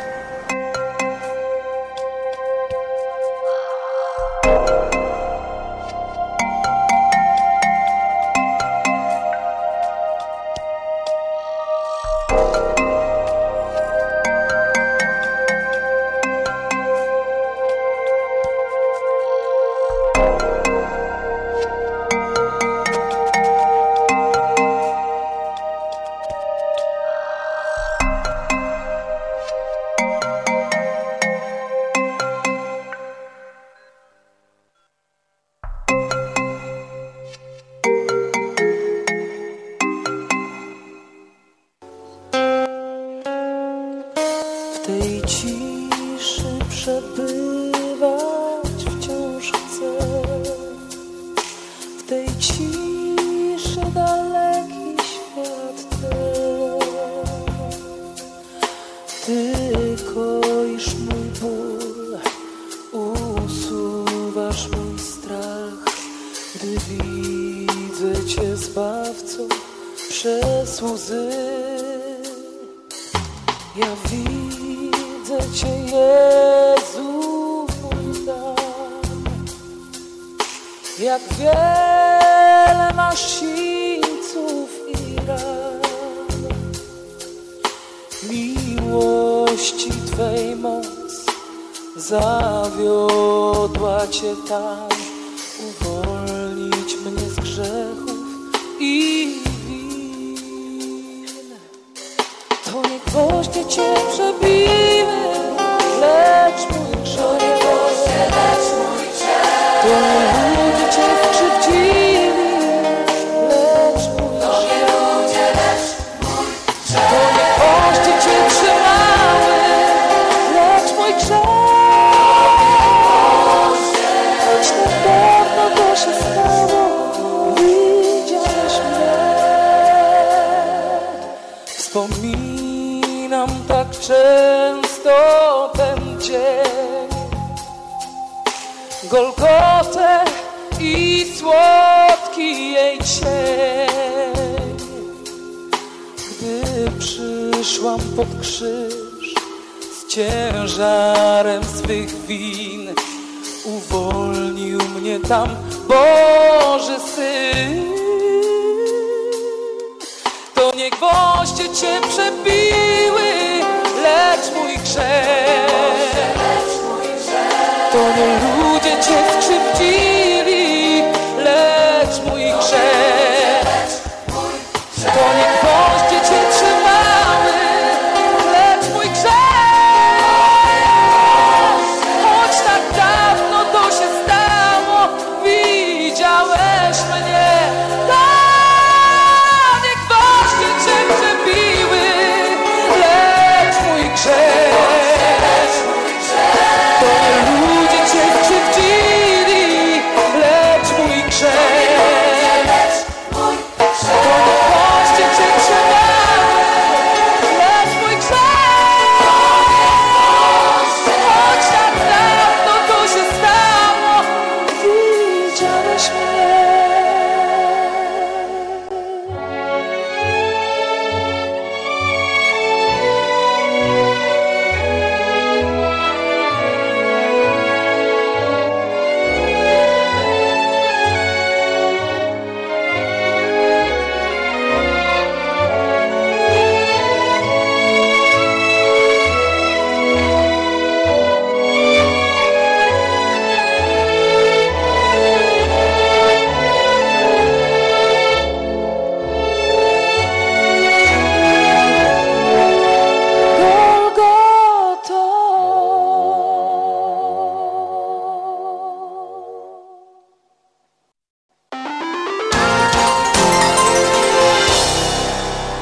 tej ciszy przebywać wciąż chcę. W tej ciszy daleki świat ten. Ty koisz mój ból, usuwasz mój strach, gdy widzę Cię Zbawco przez łzy. Ja widzę Cię, Jezu, mój Dan, jak wiele masz sińców i ran. Miłości Twej moc zawiodła Cię tam, uwolnić mnie z grzechów i to nie gwoździe Cię przebiły, lecz mój grzech. To nie ludzie Cię skrzywdzili, lecz mój grzech. To nie gwoździe Cię trzymały, lecz mój grzech. Choć tak dawno to się stało, widziałeś mnie. Wspominam tak często ten dzień, Golgotę i słodki jej cień. Gdy przyszłam pod krzyż z ciężarem swych win, uwolnił mnie tam Boży Syn. To nie gwoździe Cię przebiły, lecz mój grzech. To nie ludzie Cię skrzywdzili, lecz mój grzech. To nie gwoździe Cię trzymały,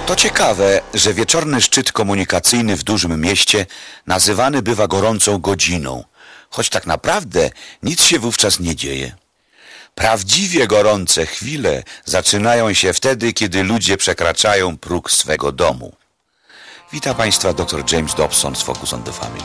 To ciekawe, że wieczorny szczyt komunikacyjny w dużym mieście nazywany bywa gorącą godziną, choć tak naprawdę nic się wówczas nie dzieje. Prawdziwie gorące chwile zaczynają się wtedy, kiedy ludzie przekraczają próg swego domu. Witam Państwa dr James Dobson z Focus on the Family.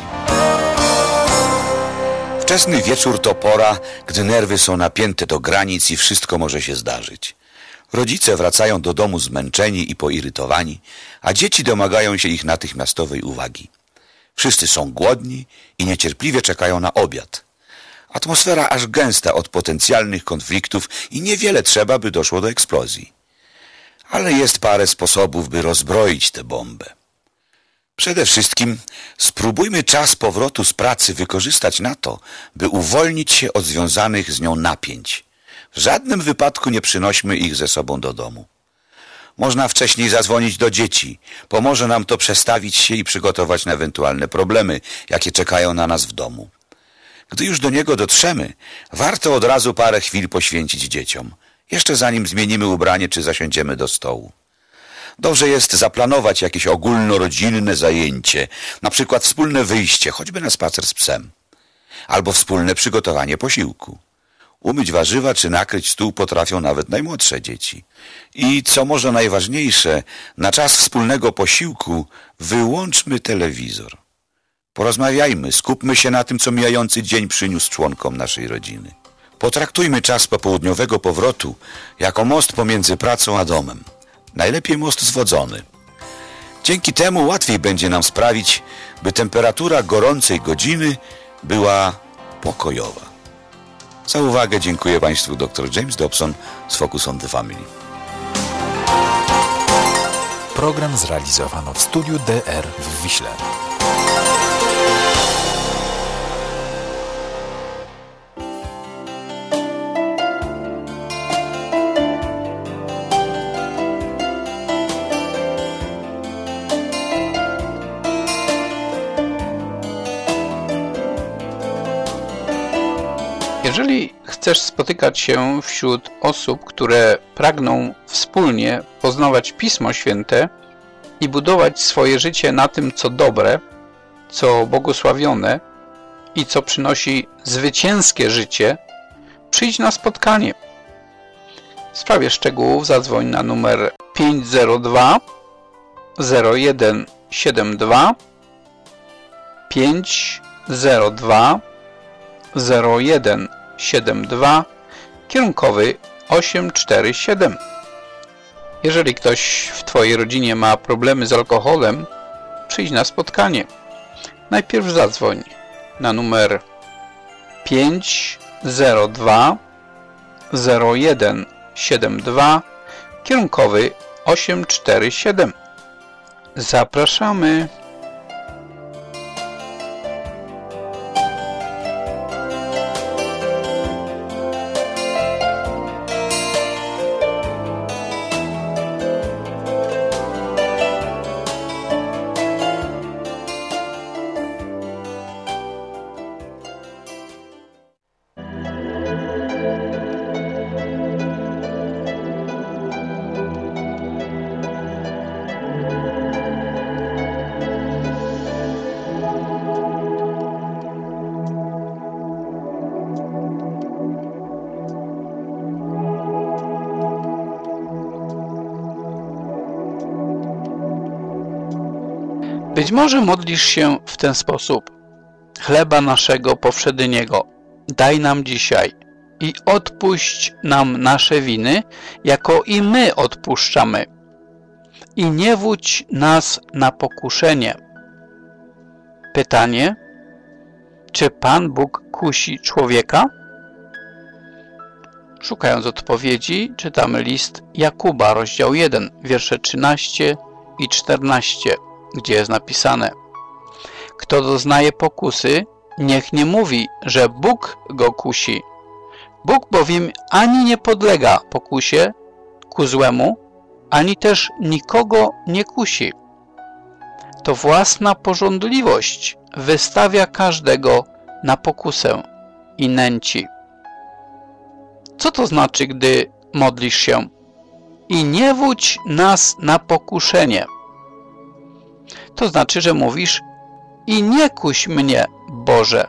Wczesny wieczór to pora, gdy nerwy są napięte do granic i wszystko może się zdarzyć. Rodzice wracają do domu zmęczeni i poirytowani, a dzieci domagają się ich natychmiastowej uwagi. Wszyscy są głodni i niecierpliwie czekają na obiad. Atmosfera aż gęsta od potencjalnych konfliktów i niewiele trzeba, by doszło do eksplozji. Ale jest parę sposobów, by rozbroić tę bombę. Przede wszystkim spróbujmy czas powrotu z pracy wykorzystać na to, by uwolnić się od związanych z nią napięć. W żadnym wypadku nie przynośmy ich ze sobą do domu. Można wcześniej zadzwonić do dzieci. Pomoże nam to przestawić się i przygotować na ewentualne problemy, jakie czekają na nas w domu. Gdy już do niego dotrzemy, warto od razu parę chwil poświęcić dzieciom, jeszcze zanim zmienimy ubranie czy zasiądziemy do stołu. Dobrze jest zaplanować jakieś ogólnorodzinne zajęcie, na przykład wspólne wyjście, choćby na spacer z psem, albo wspólne przygotowanie posiłku. Umyć warzywa czy nakryć stół potrafią nawet najmłodsze dzieci. I co może najważniejsze, na czas wspólnego posiłku wyłączmy telewizor. Porozmawiajmy, skupmy się na tym, co mijający dzień przyniósł członkom naszej rodziny. Potraktujmy czas popołudniowego powrotu jako most pomiędzy pracą a domem. Najlepiej most zwodzony. Dzięki temu łatwiej będzie nam sprawić, by temperatura gorącej godziny była pokojowa. Za uwagę dziękuję Państwu dr James Dobson z Focus on the Family. Program zrealizowano w studiu DR w Wiśle. Jeżeli chcesz spotykać się wśród osób, które pragną wspólnie poznawać Pismo Święte i budować swoje życie na tym, co dobre, co błogosławione i co przynosi zwycięskie życie, przyjdź na spotkanie. W sprawie szczegółów zadzwoń na numer 502 0172 502 0172 kierunkowy 847. Jeżeli ktoś w Twojej rodzinie ma problemy z alkoholem, przyjdź na spotkanie. Najpierw zadzwoń na numer 502 0172 kierunkowy 847. Zapraszamy. Być może modlisz się w ten sposób. Chleba naszego powszedniego daj nam dzisiaj i odpuść nam nasze winy, jako i my odpuszczamy. I nie wódź nas na pokuszenie. Pytanie: czy Pan Bóg kusi człowieka? Szukając odpowiedzi, czytamy list Jakuba, rozdział 1, wiersze 13 i 14, gdzie jest napisane: kto doznaje pokusy, niech nie mówi, że Bóg go kusi. Bóg bowiem ani nie podlega pokusie ku złemu, ani też nikogo nie kusi. To własna pożądliwość wystawia każdego na pokusę i nęci. Co to znaczy, gdy modlisz się? i nie wódź nas na pokuszenie. To znaczy, że mówisz i nie kuś mnie, Boże.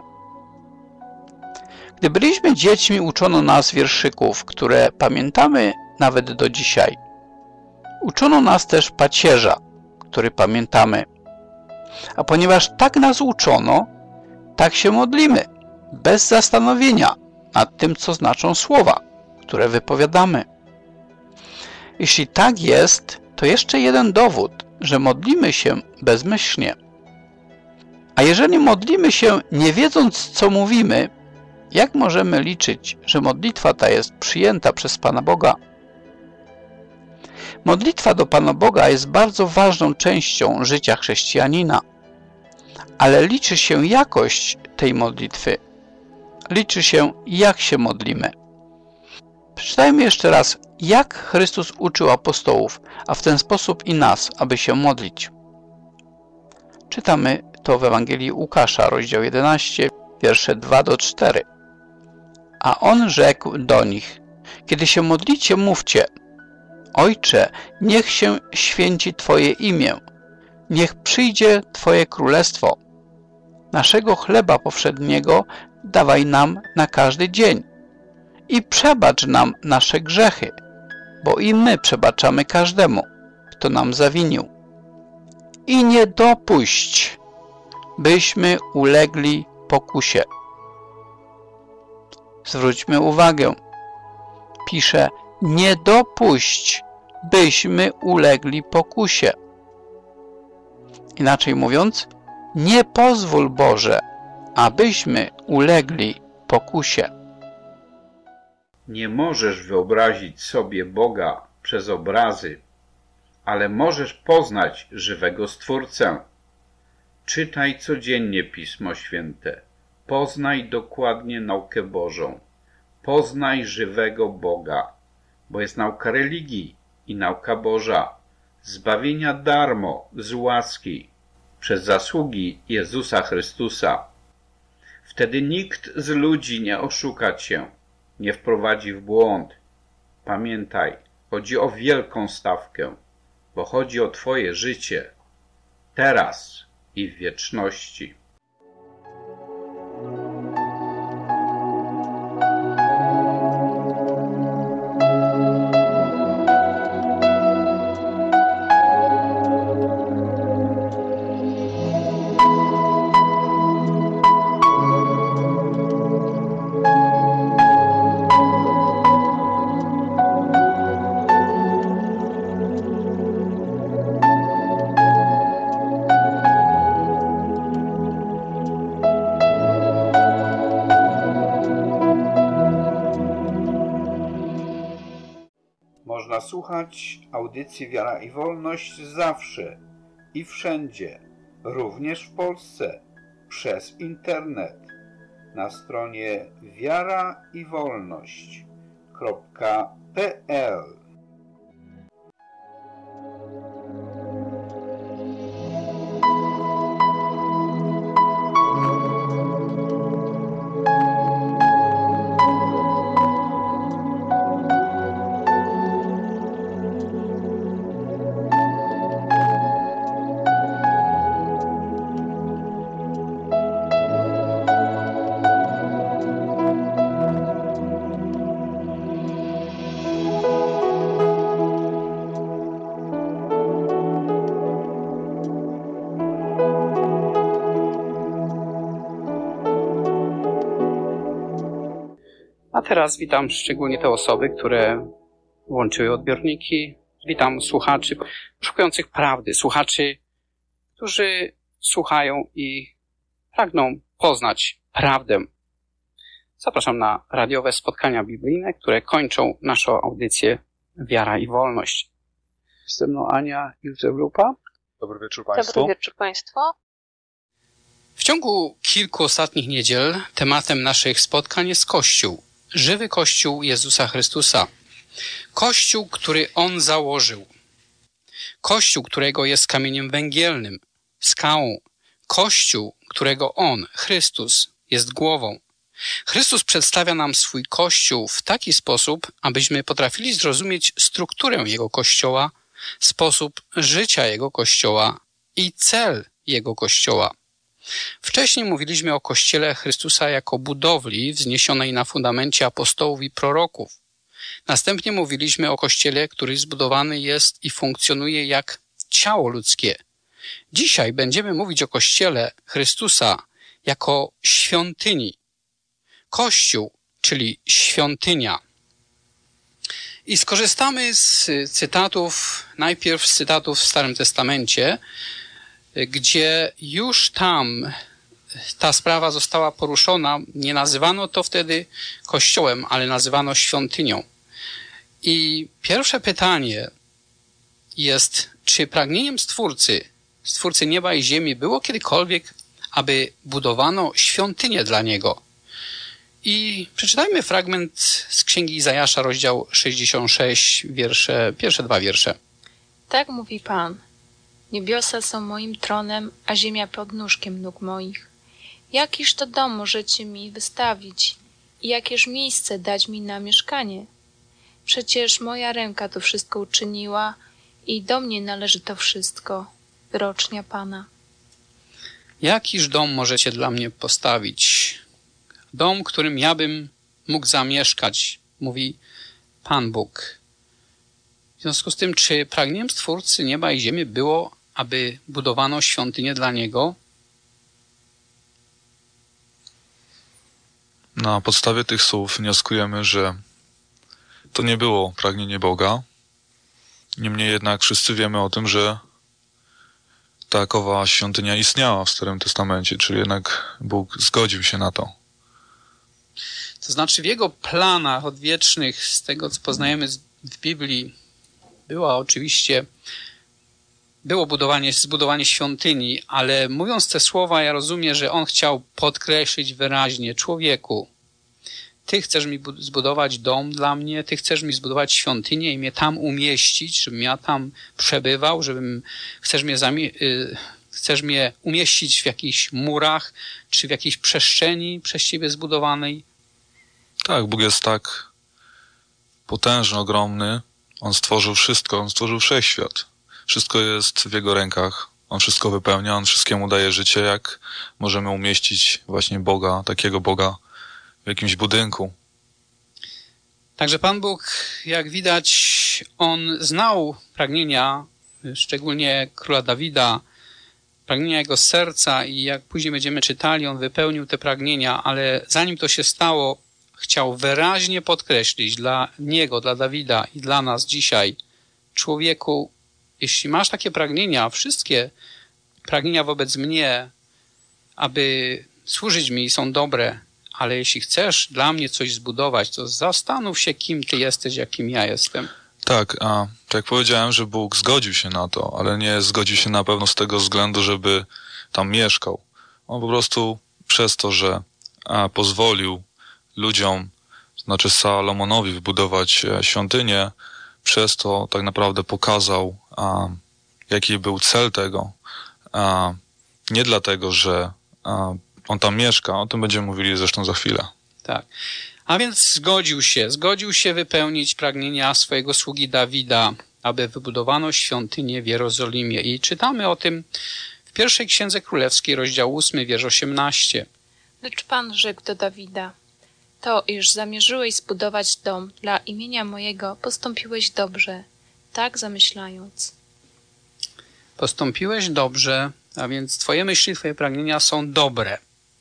Gdy byliśmy dziećmi, uczono nas wierszyków, które pamiętamy nawet do dzisiaj. Uczono nas też pacierza, który pamiętamy. A ponieważ tak nas uczono, tak się modlimy, bez zastanowienia nad tym, co znaczą słowa, które wypowiadamy. Jeśli tak jest, to jeszcze jeden dowód, że modlimy się bezmyślnie. A jeżeli modlimy się nie wiedząc, co mówimy, jak możemy liczyć, że modlitwa ta jest przyjęta przez Pana Boga? Modlitwa do Pana Boga jest bardzo ważną częścią życia chrześcijanina, ale liczy się jakość tej modlitwy. Liczy się, jak się modlimy. Przeczytajmy jeszcze raz, jak Chrystus uczył apostołów, a w ten sposób i nas, aby się modlić. Czytamy to w Ewangelii Łukasza, rozdział 11, wiersze 2-4. A on rzekł do nich: kiedy się modlicie, mówcie: Ojcze, niech się święci Twoje imię, niech przyjdzie Twoje królestwo. Naszego chleba powszedniego dawaj nam na każdy dzień i przebacz nam nasze grzechy, bo i my przebaczamy każdemu, kto nam zawinił. I nie dopuść, byśmy ulegli pokusie. Zwróćmy uwagę, pisze: nie dopuść, byśmy ulegli pokusie. Inaczej mówiąc, nie pozwól, Boże, abyśmy ulegli pokusie. Nie możesz wyobrazić sobie Boga przez obrazy, ale możesz poznać żywego Stwórcę. Czytaj codziennie Pismo Święte. Poznaj dokładnie naukę Bożą. Poznaj żywego Boga, bo jest nauka religii i nauka Boża, zbawienia darmo, z łaski, przez zasługi Jezusa Chrystusa. Wtedy nikt z ludzi nie oszuka cię, nie wprowadzi w błąd. Pamiętaj, chodzi o wielką stawkę, bo chodzi o twoje życie, teraz i w wieczności. Można słuchać audycji Wiara i Wolność zawsze i wszędzie, również w Polsce, przez internet, na stronie wiaraiwolność.pl. A teraz witam szczególnie te osoby, które włączyły odbiorniki. Witam słuchaczy poszukujących prawdy, słuchaczy, którzy słuchają i pragną poznać prawdę. Zapraszam na radiowe spotkania biblijne, które kończą naszą audycję Wiara i Wolność. Ze mną Ania Józef-Lupa. Dobry wieczór Państwu. Dobry wieczór Państwu. W ciągu kilku ostatnich niedziel tematem naszych spotkań jest Kościół. Żywy Kościół Jezusa Chrystusa. Kościół, który On założył. Kościół, którego jest kamieniem węgielnym, skałą. Kościół, którego On, Chrystus, jest głową. Chrystus przedstawia nam swój Kościół w taki sposób, abyśmy potrafili zrozumieć strukturę Jego Kościoła, sposób życia Jego Kościoła i cel Jego Kościoła. Wcześniej mówiliśmy o Kościele Chrystusa jako budowli wzniesionej na fundamencie apostołów i proroków. Następnie mówiliśmy o Kościele, który zbudowany jest i funkcjonuje jak ciało ludzkie. Dzisiaj będziemy mówić o Kościele Chrystusa jako świątyni. Kościół, czyli świątynia. I skorzystamy z cytatów, najpierw z cytatów w Starym Testamencie, gdzie już tam ta sprawa została poruszona. Nie nazywano to wtedy kościołem, ale nazywano świątynią. I pierwsze pytanie jest, czy pragnieniem Stwórcy nieba i ziemi było kiedykolwiek, aby budowano świątynię dla Niego? I przeczytajmy fragment z Księgi Izajasza, rozdział 66, pierwsze 2 wiersze. Tak mówi Pan. Niebiosa są moim tronem, a ziemia podnóżkiem nóg moich. Jakiż to dom możecie mi wystawić i jakież miejsce dać mi na mieszkanie? Przecież moja ręka to wszystko uczyniła i do mnie należy to wszystko. Wyrocznia Pana. Jakiż dom możecie dla mnie postawić? Dom, którym ja bym mógł zamieszkać, mówi Pan Bóg. W związku z tym, czy pragnieniem Stwórcy nieba i ziemi było, aby budowano świątynię dla Niego? Na podstawie tych słów wnioskujemy, że to nie było pragnienie Boga. Niemniej jednak wszyscy wiemy o tym, że takowa świątynia istniała w Starym Testamencie, czyli jednak Bóg zgodził się na to. To znaczy w Jego planach odwiecznych, z tego co poznajemy w Biblii, było zbudowanie świątyni, ale mówiąc te słowa, ja rozumiem, że On chciał podkreślić wyraźnie: człowieku, Ty chcesz mi zbudować dom dla mnie, Ty chcesz mi zbudować świątynię i mnie tam umieścić, żebym ja tam przebywał, chcesz mnie umieścić w jakichś murach, czy w jakiejś przestrzeni przez Ciebie zbudowanej. Tak, Bóg jest tak potężny, ogromny. On stworzył wszystko, On stworzył wszechświat. Wszystko jest w Jego rękach. On wszystko wypełnia, On wszystkiemu daje życie. Jak możemy umieścić właśnie Boga, takiego Boga w jakimś budynku? Także Pan Bóg, jak widać, On znał pragnienia, szczególnie króla Dawida, pragnienia jego serca, i jak później będziemy czytali, On wypełnił te pragnienia, ale zanim to się stało, chciał wyraźnie podkreślić dla Niego, dla Dawida i dla nas dzisiaj: człowieku, jeśli masz takie pragnienia, wszystkie pragnienia wobec mnie, aby służyć mi, są dobre, ale jeśli chcesz dla mnie coś zbudować, to zastanów się, kim Ty jesteś, a kim ja jestem. Tak, a tak jak powiedziałem, że Bóg zgodził się na to, ale nie zgodził się na pewno z tego względu, żeby tam mieszkał. On po prostu przez to, że pozwolił ludziom, znaczy Salomonowi, wybudować świątynię, przez to tak naprawdę pokazał, jaki był cel tego. Nie dlatego, że on tam mieszka, o tym będziemy mówili zresztą za chwilę. Tak. A więc zgodził się wypełnić pragnienia swojego sługi Dawida, aby wybudowano świątynię w Jerozolimie. I czytamy o tym w pierwszej Księdze Królewskiej, rozdział 8, wiersz 18. Lecz Pan rzekł do Dawida: to, iż zamierzyłeś zbudować dom dla imienia mojego, postąpiłeś dobrze, tak zamyślając. Postąpiłeś dobrze, a więc Twoje myśli, Twoje pragnienia są dobre.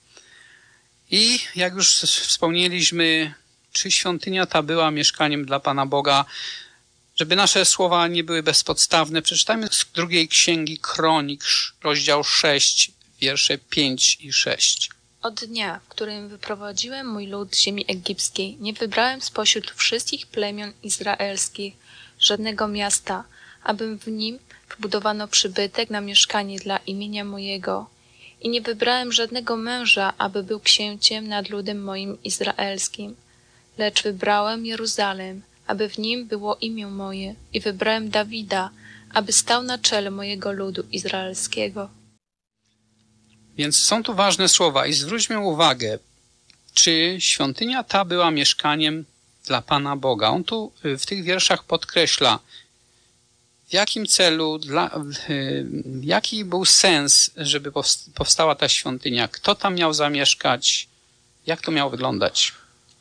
I jak już wspomnieliśmy, czy świątynia ta była mieszkaniem dla Pana Boga? Żeby nasze słowa nie były bezpodstawne, przeczytajmy z drugiej Księgi Kronik, rozdział 6, wiersze 5 i 6. Od dnia, w którym wyprowadziłem mój lud z ziemi egipskiej, nie wybrałem spośród wszystkich plemion izraelskich żadnego miasta, abym w nim wbudowano przybytek na mieszkanie dla imienia mojego. I nie wybrałem żadnego męża, aby był księciem nad ludem moim izraelskim. Lecz wybrałem Jeruzalem, aby w nim było imię moje, i wybrałem Dawida, aby stał na czele mojego ludu izraelskiego. Więc są tu ważne słowa i zwróćmy uwagę. czy świątynia ta była mieszkaniem dla Pana Boga? On tu w tych wierszach podkreśla, w jakim celu, jaki był sens, żeby powstała ta świątynia? Kto tam miał zamieszkać? Jak to miało wyglądać?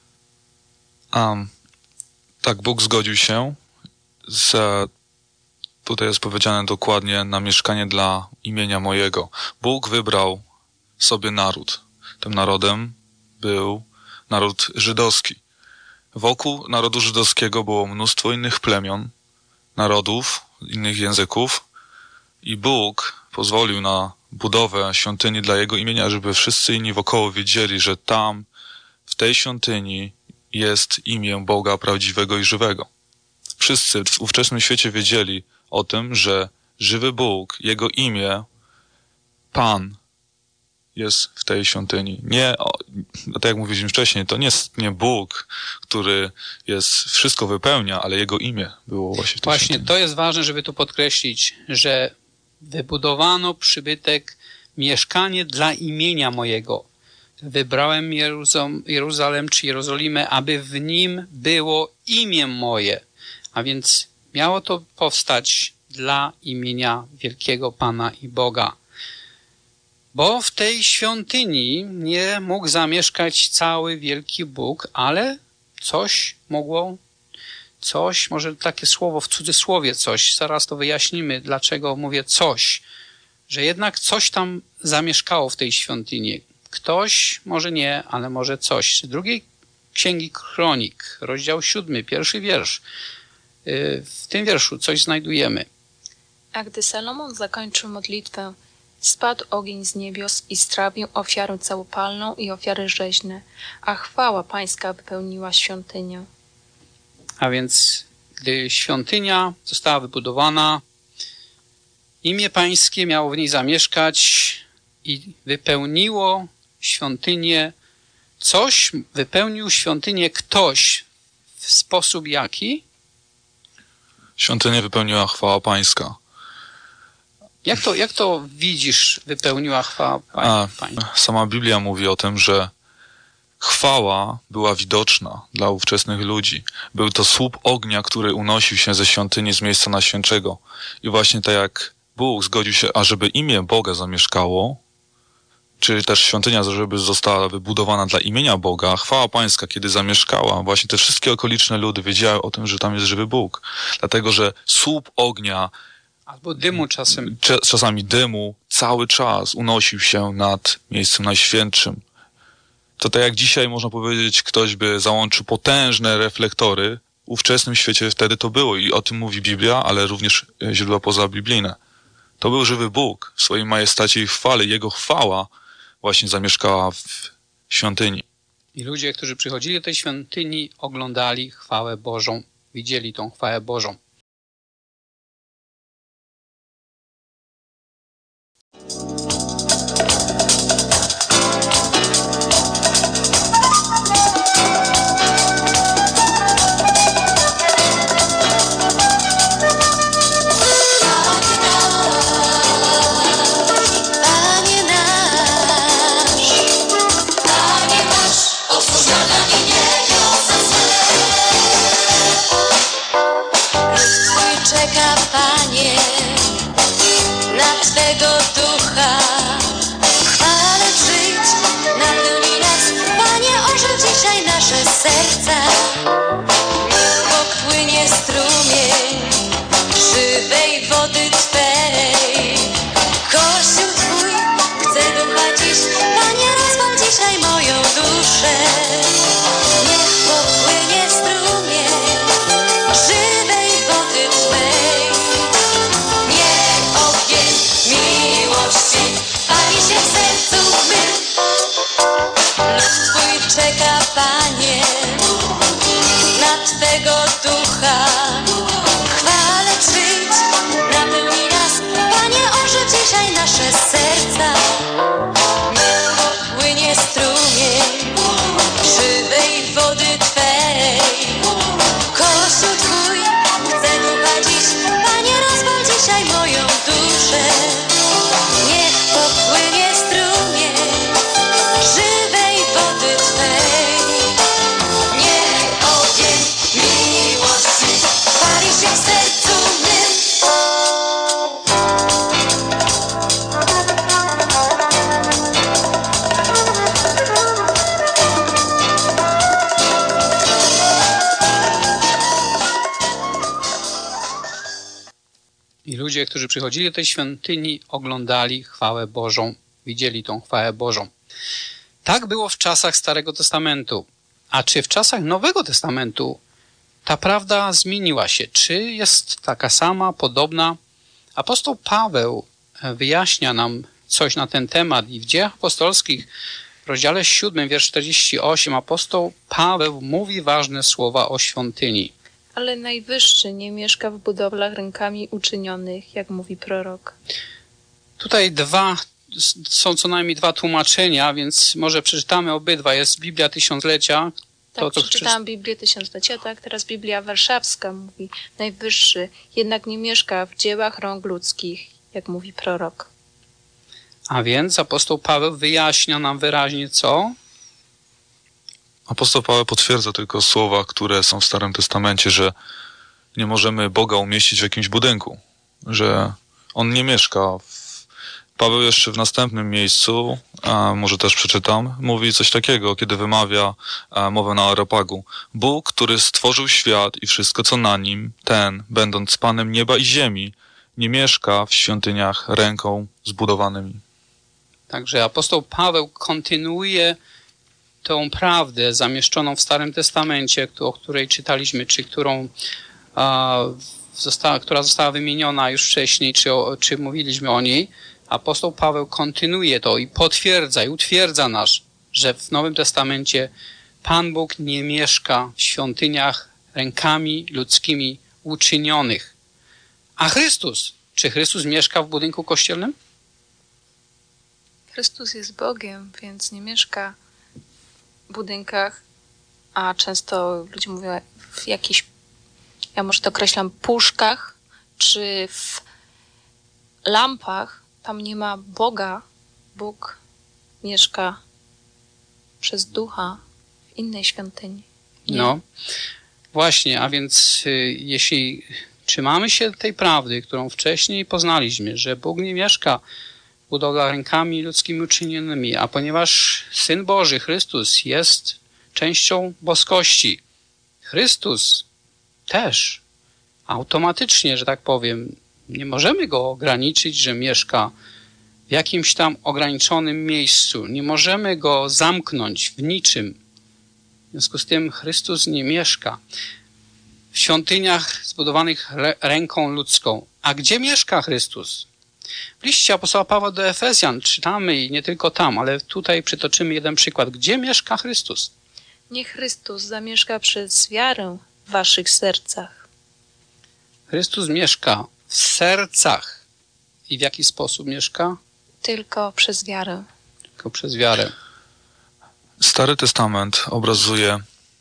Tak, Bóg zgodził się. Tutaj jest powiedziane dokładnie na mieszkanie dla imienia mojego. Bóg wybrał sobie naród. Tym narodem był naród żydowski. Wokół narodu żydowskiego było mnóstwo innych plemion, narodów, innych języków i Bóg pozwolił na budowę świątyni dla Jego imienia, żeby wszyscy inni wokoło wiedzieli, że tam, w tej świątyni jest imię Boga prawdziwego i żywego. Wszyscy w ówczesnym świecie wiedzieli o tym, że żywy Bóg, Jego imię, Pan, jest w tej świątyni. Tak jak mówiliśmy wcześniej, to nie Bóg, który wszystko wypełnia, ale Jego imię było właśnie w tej świątyni. To jest ważne, żeby tu podkreślić, że wybudowano przybytek, mieszkanie dla imienia mojego. Wybrałem Jeruzalem czy Jerozolimę, aby w nim było imię moje. A więc miało to powstać dla imienia wielkiego Pana i Boga. Bo w tej świątyni nie mógł zamieszkać cały wielki Bóg, ale może takie słowo w cudzysłowie coś, zaraz to wyjaśnimy, dlaczego mówię coś, że jednak coś tam zamieszkało w tej świątyni. Ktoś, może nie, ale może coś. Z drugiej Księgi Kronik, rozdział 7, 1 wiersz. W tym wierszu coś znajdujemy. A gdy Salomon zakończył modlitwę, spadł ogień z niebios i strawił ofiarę całopalną i ofiary rzeźne, a chwała Pańska wypełniła świątynię. A więc, gdy świątynia została wybudowana, imię Pańskie miało w niej zamieszkać i wypełniło świątynię coś, wypełnił świątynię ktoś. W sposób jaki? Świątynię wypełniła chwała Pańska. Jak to widzisz, wypełniła chwała Pańska? Sama Biblia mówi o tym, że chwała była widoczna dla ówczesnych ludzi. Był to słup ognia, który unosił się ze świątyni, z miejsca najświętszego. I właśnie tak jak Bóg zgodził się, ażeby imię Boga zamieszkało, czy też świątynia, żeby została wybudowana dla imienia Boga, chwała Pańska, kiedy zamieszkała, właśnie te wszystkie okoliczne ludy wiedziały o tym, że tam jest żywy Bóg. Dlatego, że słup ognia albo dymu czasami dymu cały czas unosił się nad miejscem najświętszym. To tak jak dzisiaj można powiedzieć, ktoś by załączył potężne reflektory, w ówczesnym świecie wtedy to było i o tym mówi Biblia, ale również źródła pozabiblijne. To był żywy Bóg w swoim majestacie i chwale. Jego chwała właśnie zamieszkała w świątyni. I ludzie, którzy przychodzili do tej świątyni, oglądali chwałę Bożą, widzieli tą chwałę Bożą. Czeka, Panie, I ludzie, którzy przychodzili do tej świątyni, oglądali chwałę Bożą, widzieli tą chwałę Bożą. Tak było w czasach Starego Testamentu. A czy w czasach Nowego Testamentu ta prawda zmieniła się? Czy jest taka sama, podobna? Apostoł Paweł wyjaśnia nam coś na ten temat i w Dziejach Apostolskich w rozdziale 7, wiersz 48 apostoł Paweł mówi ważne słowa o świątyni. Ale Najwyższy nie mieszka w budowlach rękami uczynionych, jak mówi prorok. Tutaj są co najmniej dwa tłumaczenia, więc może przeczytamy obydwa. Jest Biblia Tysiąclecia. Tak, przeczytałam Biblię Tysiąclecia, tak, teraz Biblia Warszawska mówi Najwyższy jednak nie mieszka w dziełach rąk ludzkich, jak mówi prorok. A więc apostoł Paweł wyjaśnia nam wyraźnie co? Apostoł Paweł potwierdza tylko słowa, które są w Starym Testamencie, że nie możemy Boga umieścić w jakimś budynku, że On nie mieszka. Paweł jeszcze w następnym miejscu, a może też przeczytam, mówi coś takiego, kiedy wymawia mowę na Areopagu. Bóg, który stworzył świat i wszystko, co na nim, ten, będąc Panem nieba i ziemi, nie mieszka w świątyniach ręką zbudowanymi. Także apostoł Paweł kontynuuje tą prawdę zamieszczoną w Starym Testamencie, o której czytaliśmy, czy która została wymieniona już wcześniej, czy mówiliśmy o niej. Apostoł Paweł kontynuuje to i potwierdza i utwierdza nas, że w Nowym Testamencie Pan Bóg nie mieszka w świątyniach rękami ludzkimi uczynionych. A Chrystus? Czy Chrystus mieszka w budynku kościelnym? Chrystus jest Bogiem, więc nie mieszka w budynkach, a często ludzie mówią w jakichś, ja może to określam, puszkach, czy w lampach. Tam nie ma Boga. Bóg mieszka przez Ducha w innej świątyni. Nie? No, właśnie, a więc jeśli trzymamy się tej prawdy, którą wcześniej poznaliśmy, że Bóg nie mieszka w budowlach rękami ludzkimi uczynionymi, a ponieważ Syn Boży, Chrystus, jest częścią boskości, Chrystus też automatycznie, że tak powiem, nie możemy go ograniczyć, że mieszka w jakimś tam ograniczonym miejscu. Nie możemy go zamknąć w niczym. W związku z tym Chrystus nie mieszka w świątyniach zbudowanych ręką ludzką. A gdzie mieszka Chrystus? W liście apostoła Pawła do Efezjan czytamy i nie tylko tam, ale tutaj przytoczymy jeden przykład. Gdzie mieszka Chrystus? Niech Chrystus zamieszka przez wiarę w waszych sercach. Chrystus mieszka w sercach. I w jaki sposób mieszka? Tylko przez wiarę. Tylko przez wiarę. Stary Testament obrazuje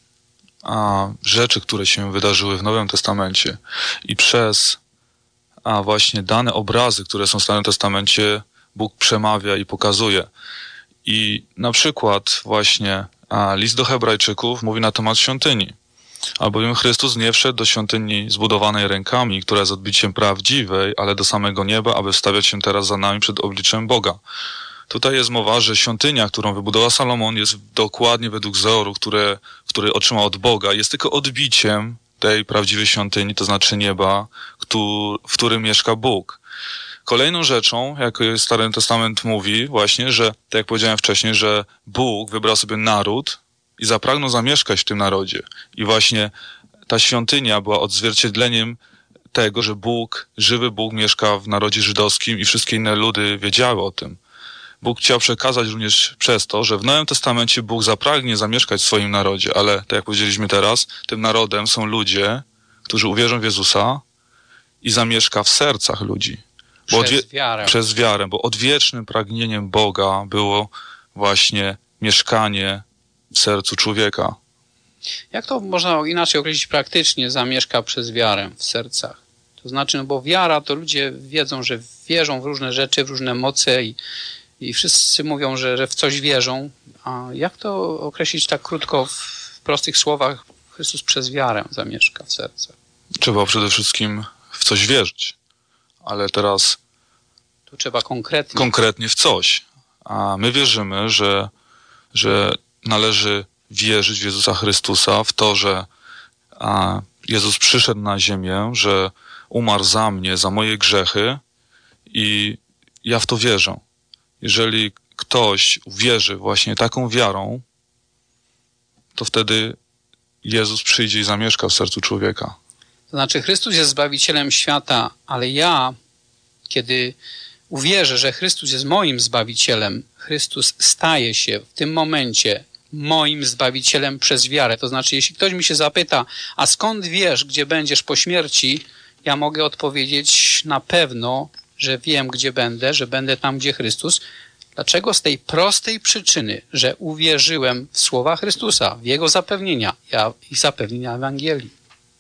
rzeczy, które się wydarzyły w Nowym Testamencie i przez właśnie dane obrazy, które są w Starym Testamencie, Bóg przemawia i pokazuje. I na przykład właśnie list do Hebrajczyków mówi na temat świątyni. Albowiem Chrystus nie wszedł do świątyni zbudowanej rękami, która jest odbiciem prawdziwej, ale do samego nieba, aby stawiać się teraz za nami przed obliczem Boga. Tutaj jest mowa, że świątynia, którą wybudował Salomon, jest dokładnie według wzoru, który otrzymał od Boga. Jest tylko odbiciem tej prawdziwej świątyni, to znaczy nieba, w którym mieszka Bóg. Kolejną rzeczą, jak Stary Testament mówi właśnie, że, tak jak powiedziałem wcześniej, że Bóg wybrał sobie naród i zapragnął zamieszkać w tym narodzie. I właśnie ta świątynia była odzwierciedleniem tego, że Bóg, żywy Bóg mieszka w narodzie żydowskim i wszystkie inne ludy wiedziały o tym. Bóg chciał przekazać również przez to, że w Nowym Testamencie Bóg zapragnie zamieszkać w swoim narodzie, ale tak jak powiedzieliśmy teraz, tym narodem są ludzie, którzy uwierzą w Jezusa i zamieszka w sercach ludzi. Przez wiarę, bo odwiecznym pragnieniem Boga było właśnie mieszkanie w sercu człowieka. Jak to można inaczej określić praktycznie, zamieszka przez wiarę w sercach? To znaczy, bo wiara to ludzie wiedzą, że wierzą w różne rzeczy, w różne moce i wszyscy mówią, że w coś wierzą. A jak to określić tak krótko, w prostych słowach? Chrystus przez wiarę zamieszka w sercach. Trzeba przede wszystkim w coś wierzyć. Ale teraz tu trzeba konkretnie w coś. A my wierzymy, że należy wierzyć w Jezusa Chrystusa, w to, że a Jezus przyszedł na ziemię, że umarł za mnie, za moje grzechy i ja w to wierzę. Jeżeli ktoś uwierzy właśnie taką wiarą, to wtedy Jezus przyjdzie i zamieszka w sercu człowieka. To znaczy Chrystus jest Zbawicielem świata, ale ja, kiedy uwierzę, że Chrystus jest moim Zbawicielem, Chrystus staje się w tym momencie moim Zbawicielem przez wiarę. To znaczy, jeśli ktoś mi się zapyta, a skąd wiesz, gdzie będziesz po śmierci, ja mogę odpowiedzieć na pewno, że wiem, gdzie będę, że będę tam, gdzie Chrystus. Dlaczego? Z tej prostej przyczyny, że uwierzyłem w słowa Chrystusa, w Jego zapewnienia i zapewnienia Ewangelii.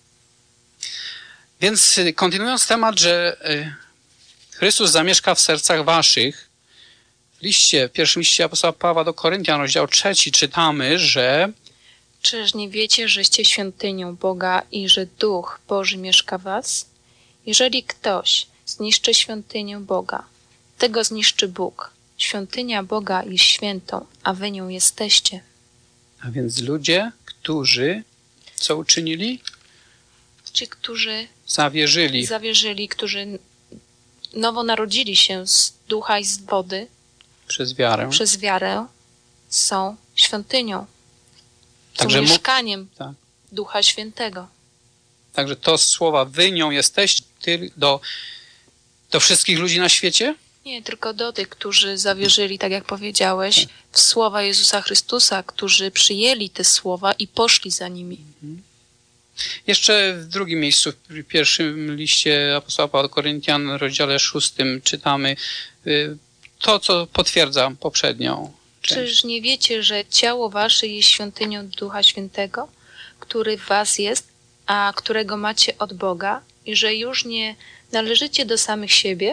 Więc kontynuując temat, że Chrystus zamieszka w sercach waszych, w pierwszym liście apostoła Pawła do Koryntian, rozdział 3, czytamy, że czyż nie wiecie, żeście świątynią Boga i że Duch Boży mieszka w was? Jeżeli ktoś zniszczy świątynię Boga, tego zniszczy Bóg. Świątynia Boga jest świętą, a wy nią jesteście. A więc ludzie, którzy co uczynili? Ci, którzy zawierzyli, którzy nowo narodzili się z ducha i z wody przez wiarę są świątynią, są mieszkaniem Ducha Świętego. Także to słowa wy nią jesteście do wszystkich ludzi na świecie? Nie, tylko do tych, którzy zawierzyli, tak jak powiedziałeś, w słowa Jezusa Chrystusa, którzy przyjęli te słowa i poszli za nimi. Jeszcze w drugim miejscu, w pierwszym liście apostoła Pawła do Koryntian, rozdziale 6, czytamy to, co potwierdza poprzednią część. Czyż nie wiecie, że ciało wasze jest świątynią Ducha Świętego, który w was jest, a którego macie od Boga i że już nie należycie do samych siebie?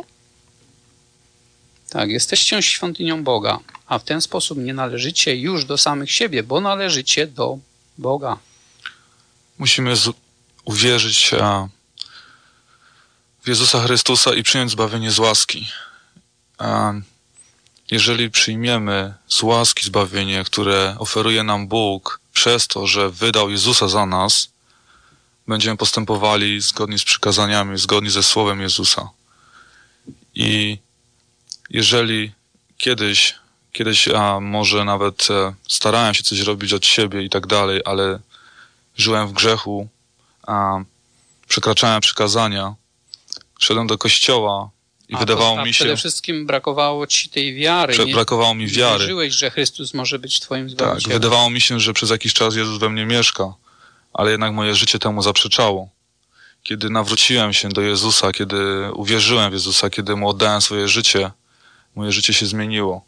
Tak, jesteście świątynią Boga, a w ten sposób nie należycie już do samych siebie, bo należycie do Boga. Musimy uwierzyć w Jezusa Chrystusa i przyjąć zbawienie z łaski. Jeżeli przyjmiemy z łaski zbawienie, które oferuje nam Bóg przez to, że wydał Jezusa za nas, będziemy postępowali zgodnie z przykazaniami, zgodnie ze słowem Jezusa. I jeżeli kiedyś może nawet starałem się coś robić od siebie i tak dalej, ale żyłem w grzechu, przekraczałem przykazania, szedłem do kościoła i wydawało mi się... Przede wszystkim brakowało ci tej wiary. Brakowało mi wiary. Wierzyłeś, że Chrystus może być twoim Zbawicielem. Tak, wydawało mi się, że przez jakiś czas Jezus we mnie mieszka, ale jednak moje życie temu zaprzeczało. Kiedy nawróciłem się do Jezusa, kiedy uwierzyłem w Jezusa, kiedy Mu oddałem swoje życie, moje życie się zmieniło.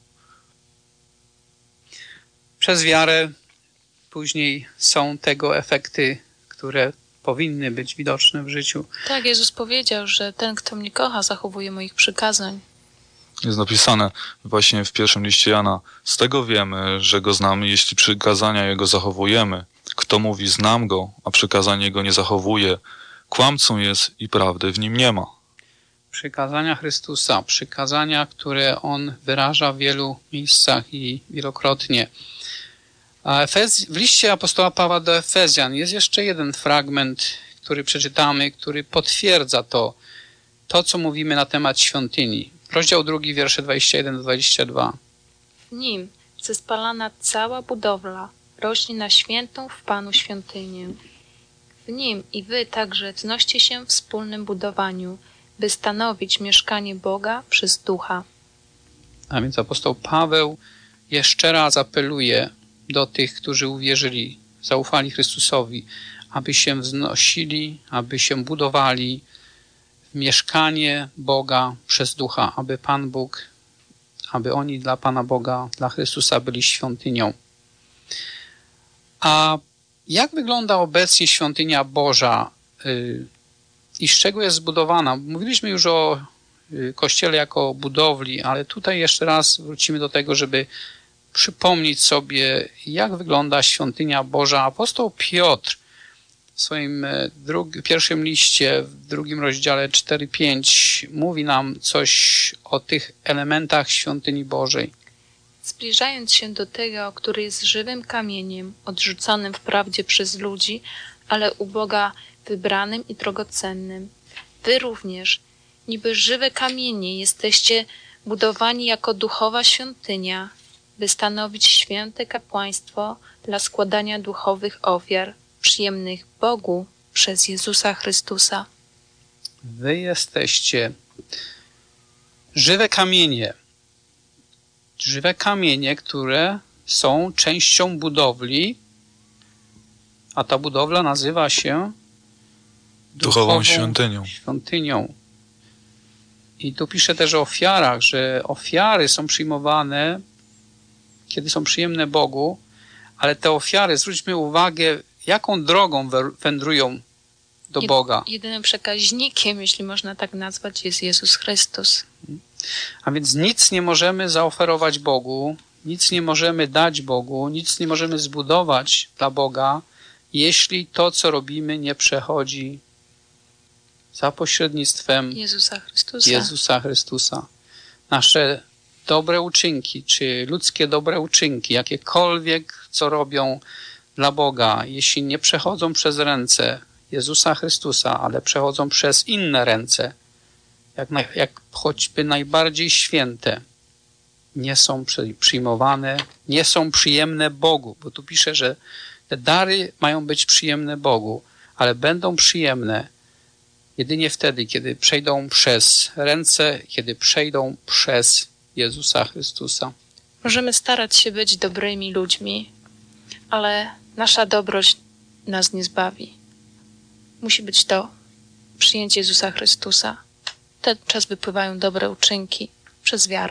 Przez wiarę później są tego efekty, które powinny być widoczne w życiu. Tak, Jezus powiedział, że ten, kto mnie kocha, zachowuje moich przykazań. Jest napisane właśnie w pierwszym liście Jana. Z tego wiemy, że Go znamy, jeśli przykazania Jego zachowujemy. Kto mówi, znam Go, a przykazań Jego nie zachowuje, kłamcą jest i prawdy w nim nie ma. Przykazania Chrystusa, przykazania, które On wyraża w wielu miejscach i wielokrotnie. A w liście apostoła Pawła do Efezjan jest jeszcze jeden fragment, który przeczytamy, który potwierdza to, co mówimy na temat świątyni. Rozdział 2, wiersze 21-22. W nim zespalana cała budowla rośnie na świętą w Panu świątynię. W nim i wy także wznoście się w wspólnym budowaniu, by stanowić mieszkanie Boga przez Ducha. A więc apostoł Paweł jeszcze raz apeluje do tych, którzy uwierzyli, zaufali Chrystusowi, aby się wznosili, aby się budowali w mieszkanie Boga przez Ducha, aby Pan Bóg, aby oni dla Pana Boga, dla Chrystusa byli świątynią. A jak wygląda obecnie świątynia Boża i z czego jest zbudowana? Mówiliśmy już o Kościele jako budowli, ale tutaj jeszcze raz wrócimy do tego, żeby przypomnieć sobie, jak wygląda świątynia Boża. Apostoł Piotr w swoim pierwszym liście, w drugim rozdziale 4-5 mówi nam coś o tych elementach świątyni Bożej. Zbliżając się do tego, który jest żywym kamieniem, odrzucanym wprawdzie przez ludzi, ale u Boga wybranym i drogocennym. Wy również, niby żywe kamienie, jesteście budowani jako duchowa świątynia, by stanowić święte kapłaństwo dla składania duchowych ofiar, przyjemnych Bogu przez Jezusa Chrystusa. Wy jesteście żywe kamienie, które są częścią budowli, a ta budowla nazywa się duchową świątynią. I tu pisze też o ofiarach, że ofiary są przyjmowane, kiedy są przyjemne Bogu, ale te ofiary, zwróćmy uwagę, jaką drogą wędrują do Boga. Jedynym przekaźnikiem, jeśli można tak nazwać, jest Jezus Chrystus. A więc nic nie możemy zaoferować Bogu, nic nie możemy dać Bogu, nic nie możemy zbudować dla Boga, jeśli to, co robimy, nie przechodzi za pośrednictwem Jezusa Chrystusa. Nasze dobre uczynki, czy ludzkie dobre uczynki, jakiekolwiek, co robią dla Boga, jeśli nie przechodzą przez ręce Jezusa Chrystusa, ale przechodzą przez inne ręce, jak choćby najbardziej święte, nie są przyjmowane, nie są przyjemne Bogu, bo tu pisze, że te dary mają być przyjemne Bogu, ale będą przyjemne jedynie wtedy, kiedy przejdą przez ręce, kiedy przejdą przez Jezusa Chrystusa. Możemy starać się być dobrymi ludźmi, ale nasza dobroć nas nie zbawi. Musi być to przyjęcie Jezusa Chrystusa. Wtedy czas wypływają dobre uczynki przez wiarę.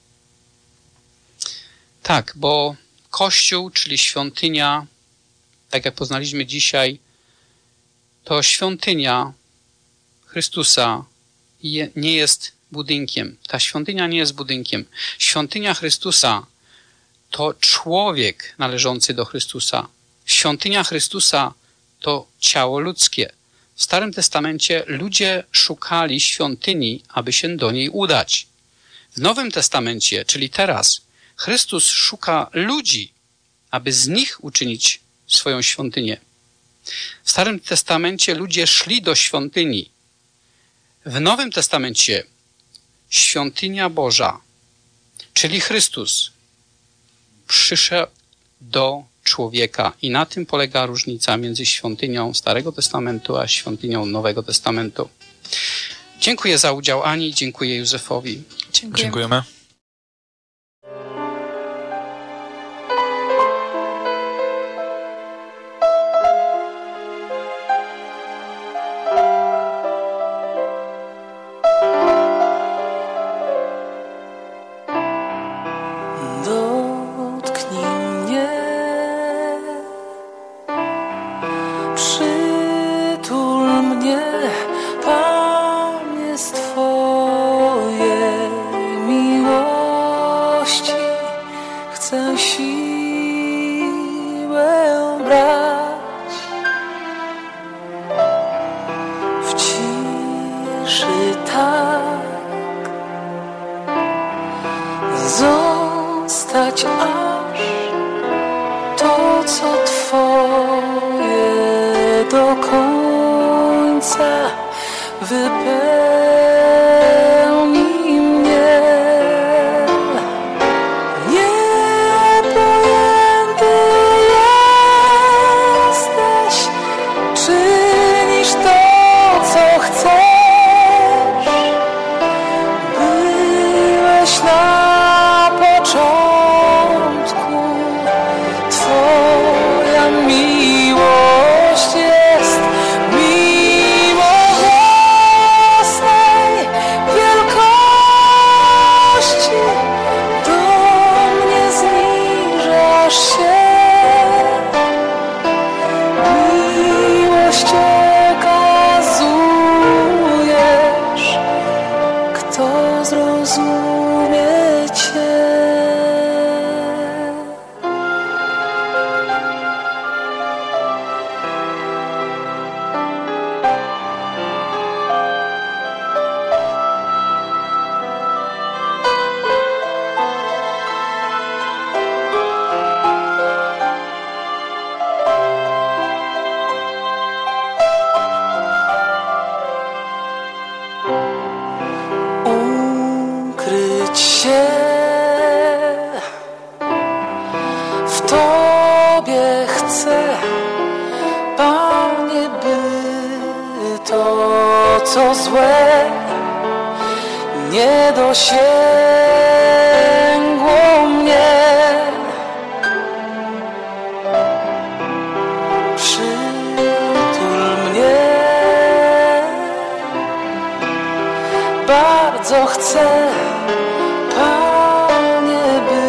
Tak, bo Kościół, czyli świątynia, tak jak poznaliśmy dzisiaj, to świątynia Chrystusa nie jest budynkiem. Ta świątynia nie jest budynkiem. Świątynia Chrystusa to człowiek należący do Chrystusa. Świątynia Chrystusa to ciało ludzkie. W Starym Testamencie ludzie szukali świątyni, aby się do niej udać. W Nowym Testamencie, czyli teraz, Chrystus szuka ludzi, aby z nich uczynić swoją świątynię. W Starym Testamencie ludzie szli do świątyni. W Nowym Testamencie świątynia Boża, czyli Chrystus, przyszedł do człowieka i na tym polega różnica między świątynią Starego Testamentu a świątynią Nowego Testamentu. Dziękuję za udział Ani, dziękuję Józefowi. Dziękujemy. ukryć się w Tobie chcę, Panie, by to, co złe, nie dosięgło mnie. Przytul mnie, bardzo chcę, Panie, by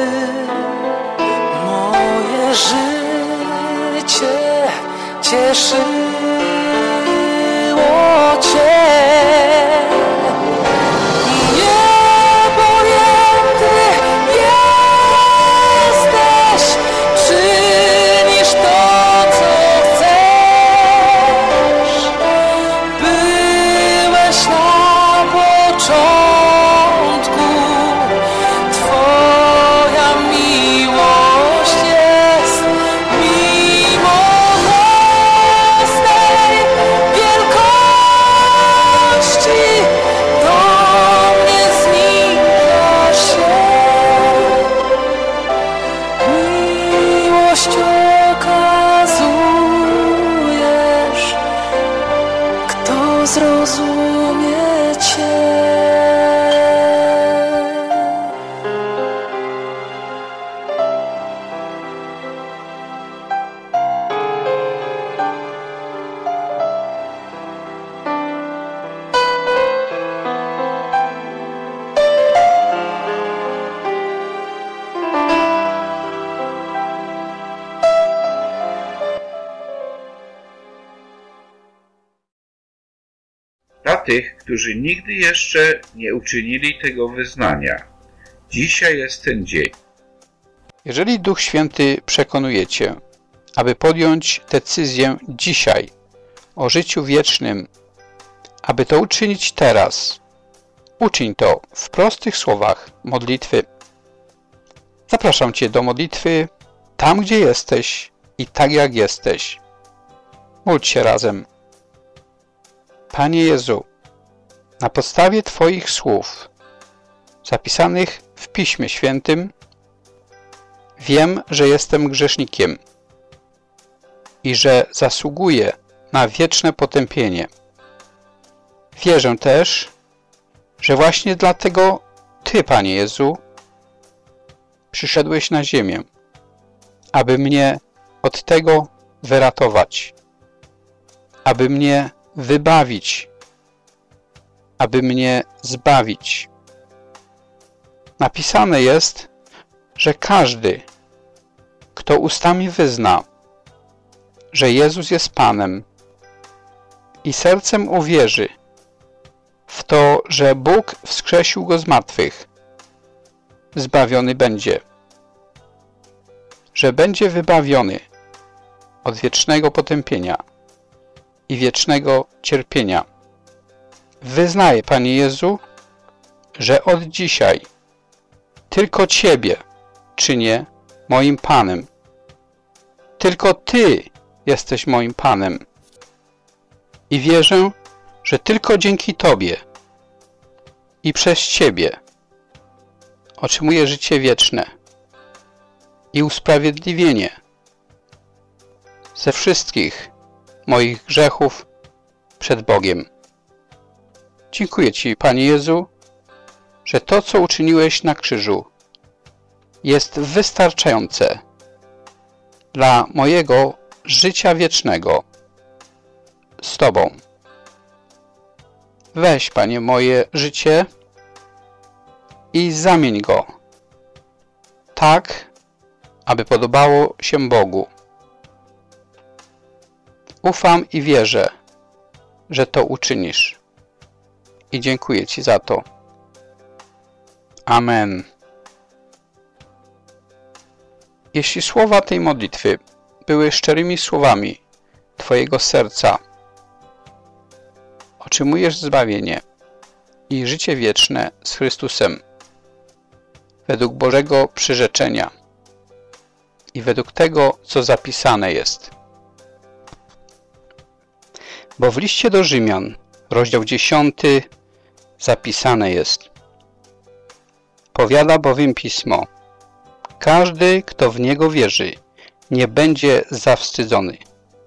moje życie cieszyło Cię. Niepojęty jesteś, czynisz to, co chcesz. Byłeś na początku, Twoja miłość jest mimo własnej wielkości do mnie znika się. Miłość okazujesz, kto zrozumie Cię. Dla tych, którzy nigdy jeszcze nie uczynili tego wyznania, dzisiaj jest ten dzień. Jeżeli Duch Święty przekonuje Cię, aby podjąć decyzję dzisiaj o życiu wiecznym, aby to uczynić teraz, uczyń to w prostych słowach modlitwy. Zapraszam Cię do modlitwy tam, gdzie jesteś i tak jak jesteś. Módl się razem. Panie Jezu, na podstawie Twoich słów zapisanych w Piśmie Świętym wiem, że jestem grzesznikiem i że zasługuję na wieczne potępienie. Wierzę też, że właśnie dlatego Ty, Panie Jezu, przyszedłeś na ziemię, aby mnie od tego wyratować, aby mnie wybawić, aby mnie zbawić. Napisane jest, że każdy, kto ustami wyzna, że Jezus jest Panem i sercem uwierzy w to, że Bóg wskrzesił Go z martwych, zbawiony będzie, że będzie wybawiony od wiecznego potępienia i wiecznego cierpienia. Wyznaję, Panie Jezu, że od dzisiaj tylko Ciebie czynię moim Panem. Tylko Ty jesteś moim Panem. I wierzę, że tylko dzięki Tobie i przez Ciebie otrzymuję życie wieczne i usprawiedliwienie ze wszystkich moich grzechów przed Bogiem. Dziękuję Ci, Panie Jezu, że to, co uczyniłeś na krzyżu, jest wystarczające dla mojego życia wiecznego z Tobą. Weź, Panie, moje życie i zamień go tak, aby podobało się Bogu. Ufam i wierzę, że to uczynisz. I dziękuję Ci za to. Amen. Jeśli słowa tej modlitwy były szczerymi słowami Twojego serca, otrzymujesz zbawienie i życie wieczne z Chrystusem według Bożego przyrzeczenia i według tego, co zapisane jest. Bo w liście do Rzymian, rozdział 10, zapisane jest. Powiada bowiem Pismo: każdy, kto w Niego wierzy, nie będzie zawstydzony.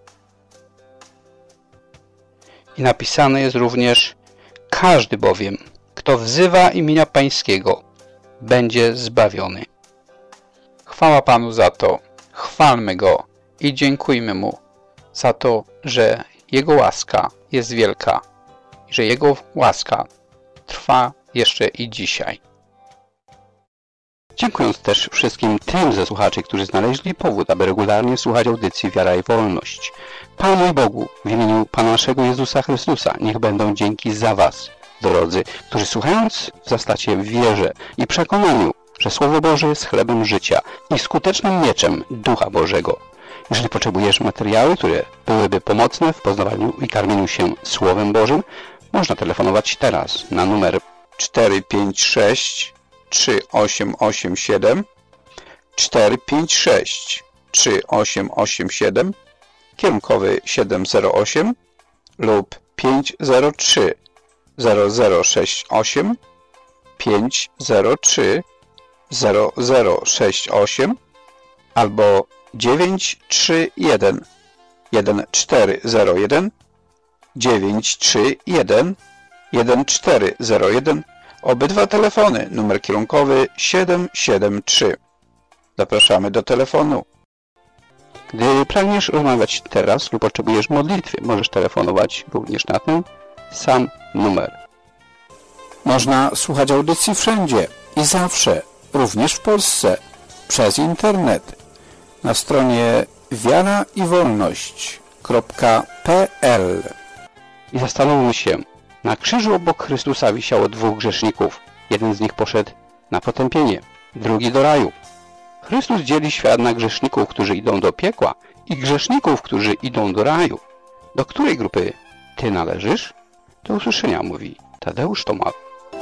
I napisane jest również: każdy bowiem, kto wzywa imienia Pańskiego, będzie zbawiony. Chwała Panu za to, chwalmy Go i dziękujmy Mu za to, że Jego łaska jest wielka i że Jego łaska trwa jeszcze i dzisiaj. Dziękując też wszystkim tym ze słuchaczy, którzy znaleźli powód, aby regularnie słuchać audycji Wiara i Wolność. Panu i Bogu, w imieniu Pana naszego Jezusa Chrystusa, niech będą dzięki za Was, drodzy, którzy słuchając wzrastacie w wierze i przekonaniu, że Słowo Boże jest chlebem życia i skutecznym mieczem Ducha Bożego. Jeżeli potrzebujesz materiały, które byłyby pomocne w poznawaniu i karmieniu się Słowem Bożym, można telefonować teraz na numer 456 3887 456 3887 kierunkowy 708 lub 503 0068 503 0068 albo 931 1401 931 1401. Obydwa telefony, numer kierunkowy 773. Zapraszamy do telefonu. Gdy pragniesz rozmawiać teraz lub potrzebujesz modlitwy, możesz telefonować również na ten sam numer. Można słuchać audycji wszędzie i zawsze, również w Polsce, przez internet. Na stronie wiaraiwolność.pl. I zastanówmy się, na krzyżu obok Chrystusa wisiało dwóch grzeszników. Jeden z nich poszedł na potępienie, drugi do raju. Chrystus dzieli świat na grzeszników, którzy idą do piekła i grzeszników, którzy idą do raju. Do której grupy Ty należysz? Do usłyszenia, mówi Tadeusz Tomal.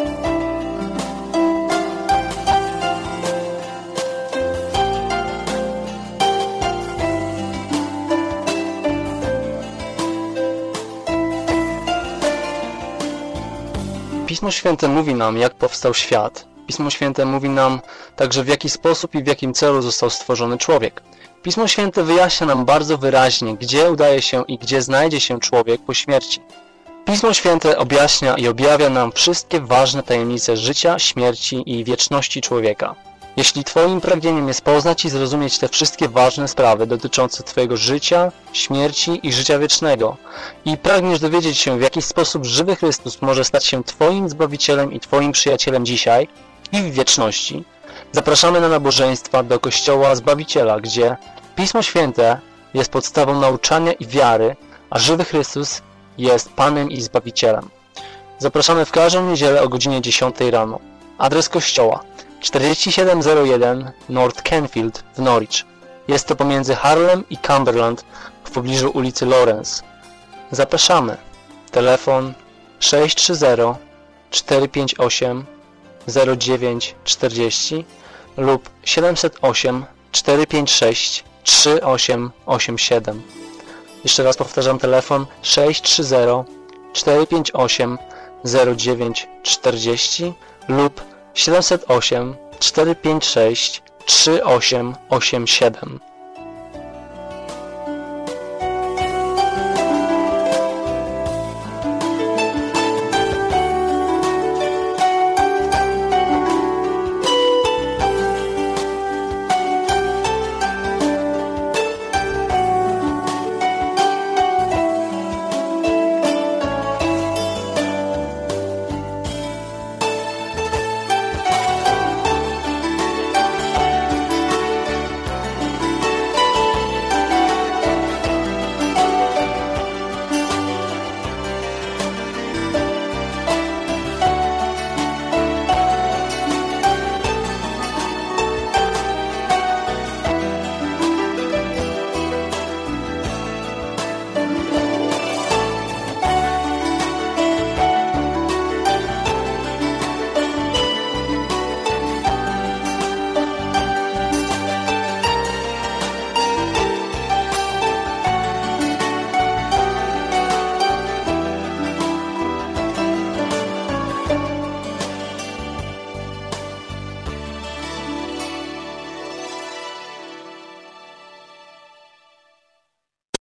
Pismo Święte mówi nam, jak powstał świat. Pismo Święte mówi nam także, w jaki sposób i w jakim celu został stworzony człowiek. Pismo Święte wyjaśnia nam bardzo wyraźnie, gdzie udaje się i gdzie znajdzie się człowiek po śmierci. Pismo Święte objaśnia i objawia nam wszystkie ważne tajemnice życia, śmierci i wieczności człowieka. Jeśli Twoim pragnieniem jest poznać i zrozumieć te wszystkie ważne sprawy dotyczące Twojego życia, śmierci i życia wiecznego i pragniesz dowiedzieć się, w jaki sposób żywy Chrystus może stać się Twoim Zbawicielem i Twoim przyjacielem dzisiaj i w wieczności, zapraszamy na nabożeństwa do Kościoła Zbawiciela, gdzie Pismo Święte jest podstawą nauczania i wiary, a żywy Chrystus jest Panem i Zbawicielem. Zapraszamy w każdą niedzielę o godzinie 10 rano. Adres kościoła: 4701 North Canfield w Norwich. Jest to pomiędzy Harlem i Cumberland w pobliżu ulicy Lawrence. Zapraszamy. Telefon 630 458 0940 lub 708 456 3887. Jeszcze raz powtarzam, telefon 630 458 0940 lub 708 456 3887.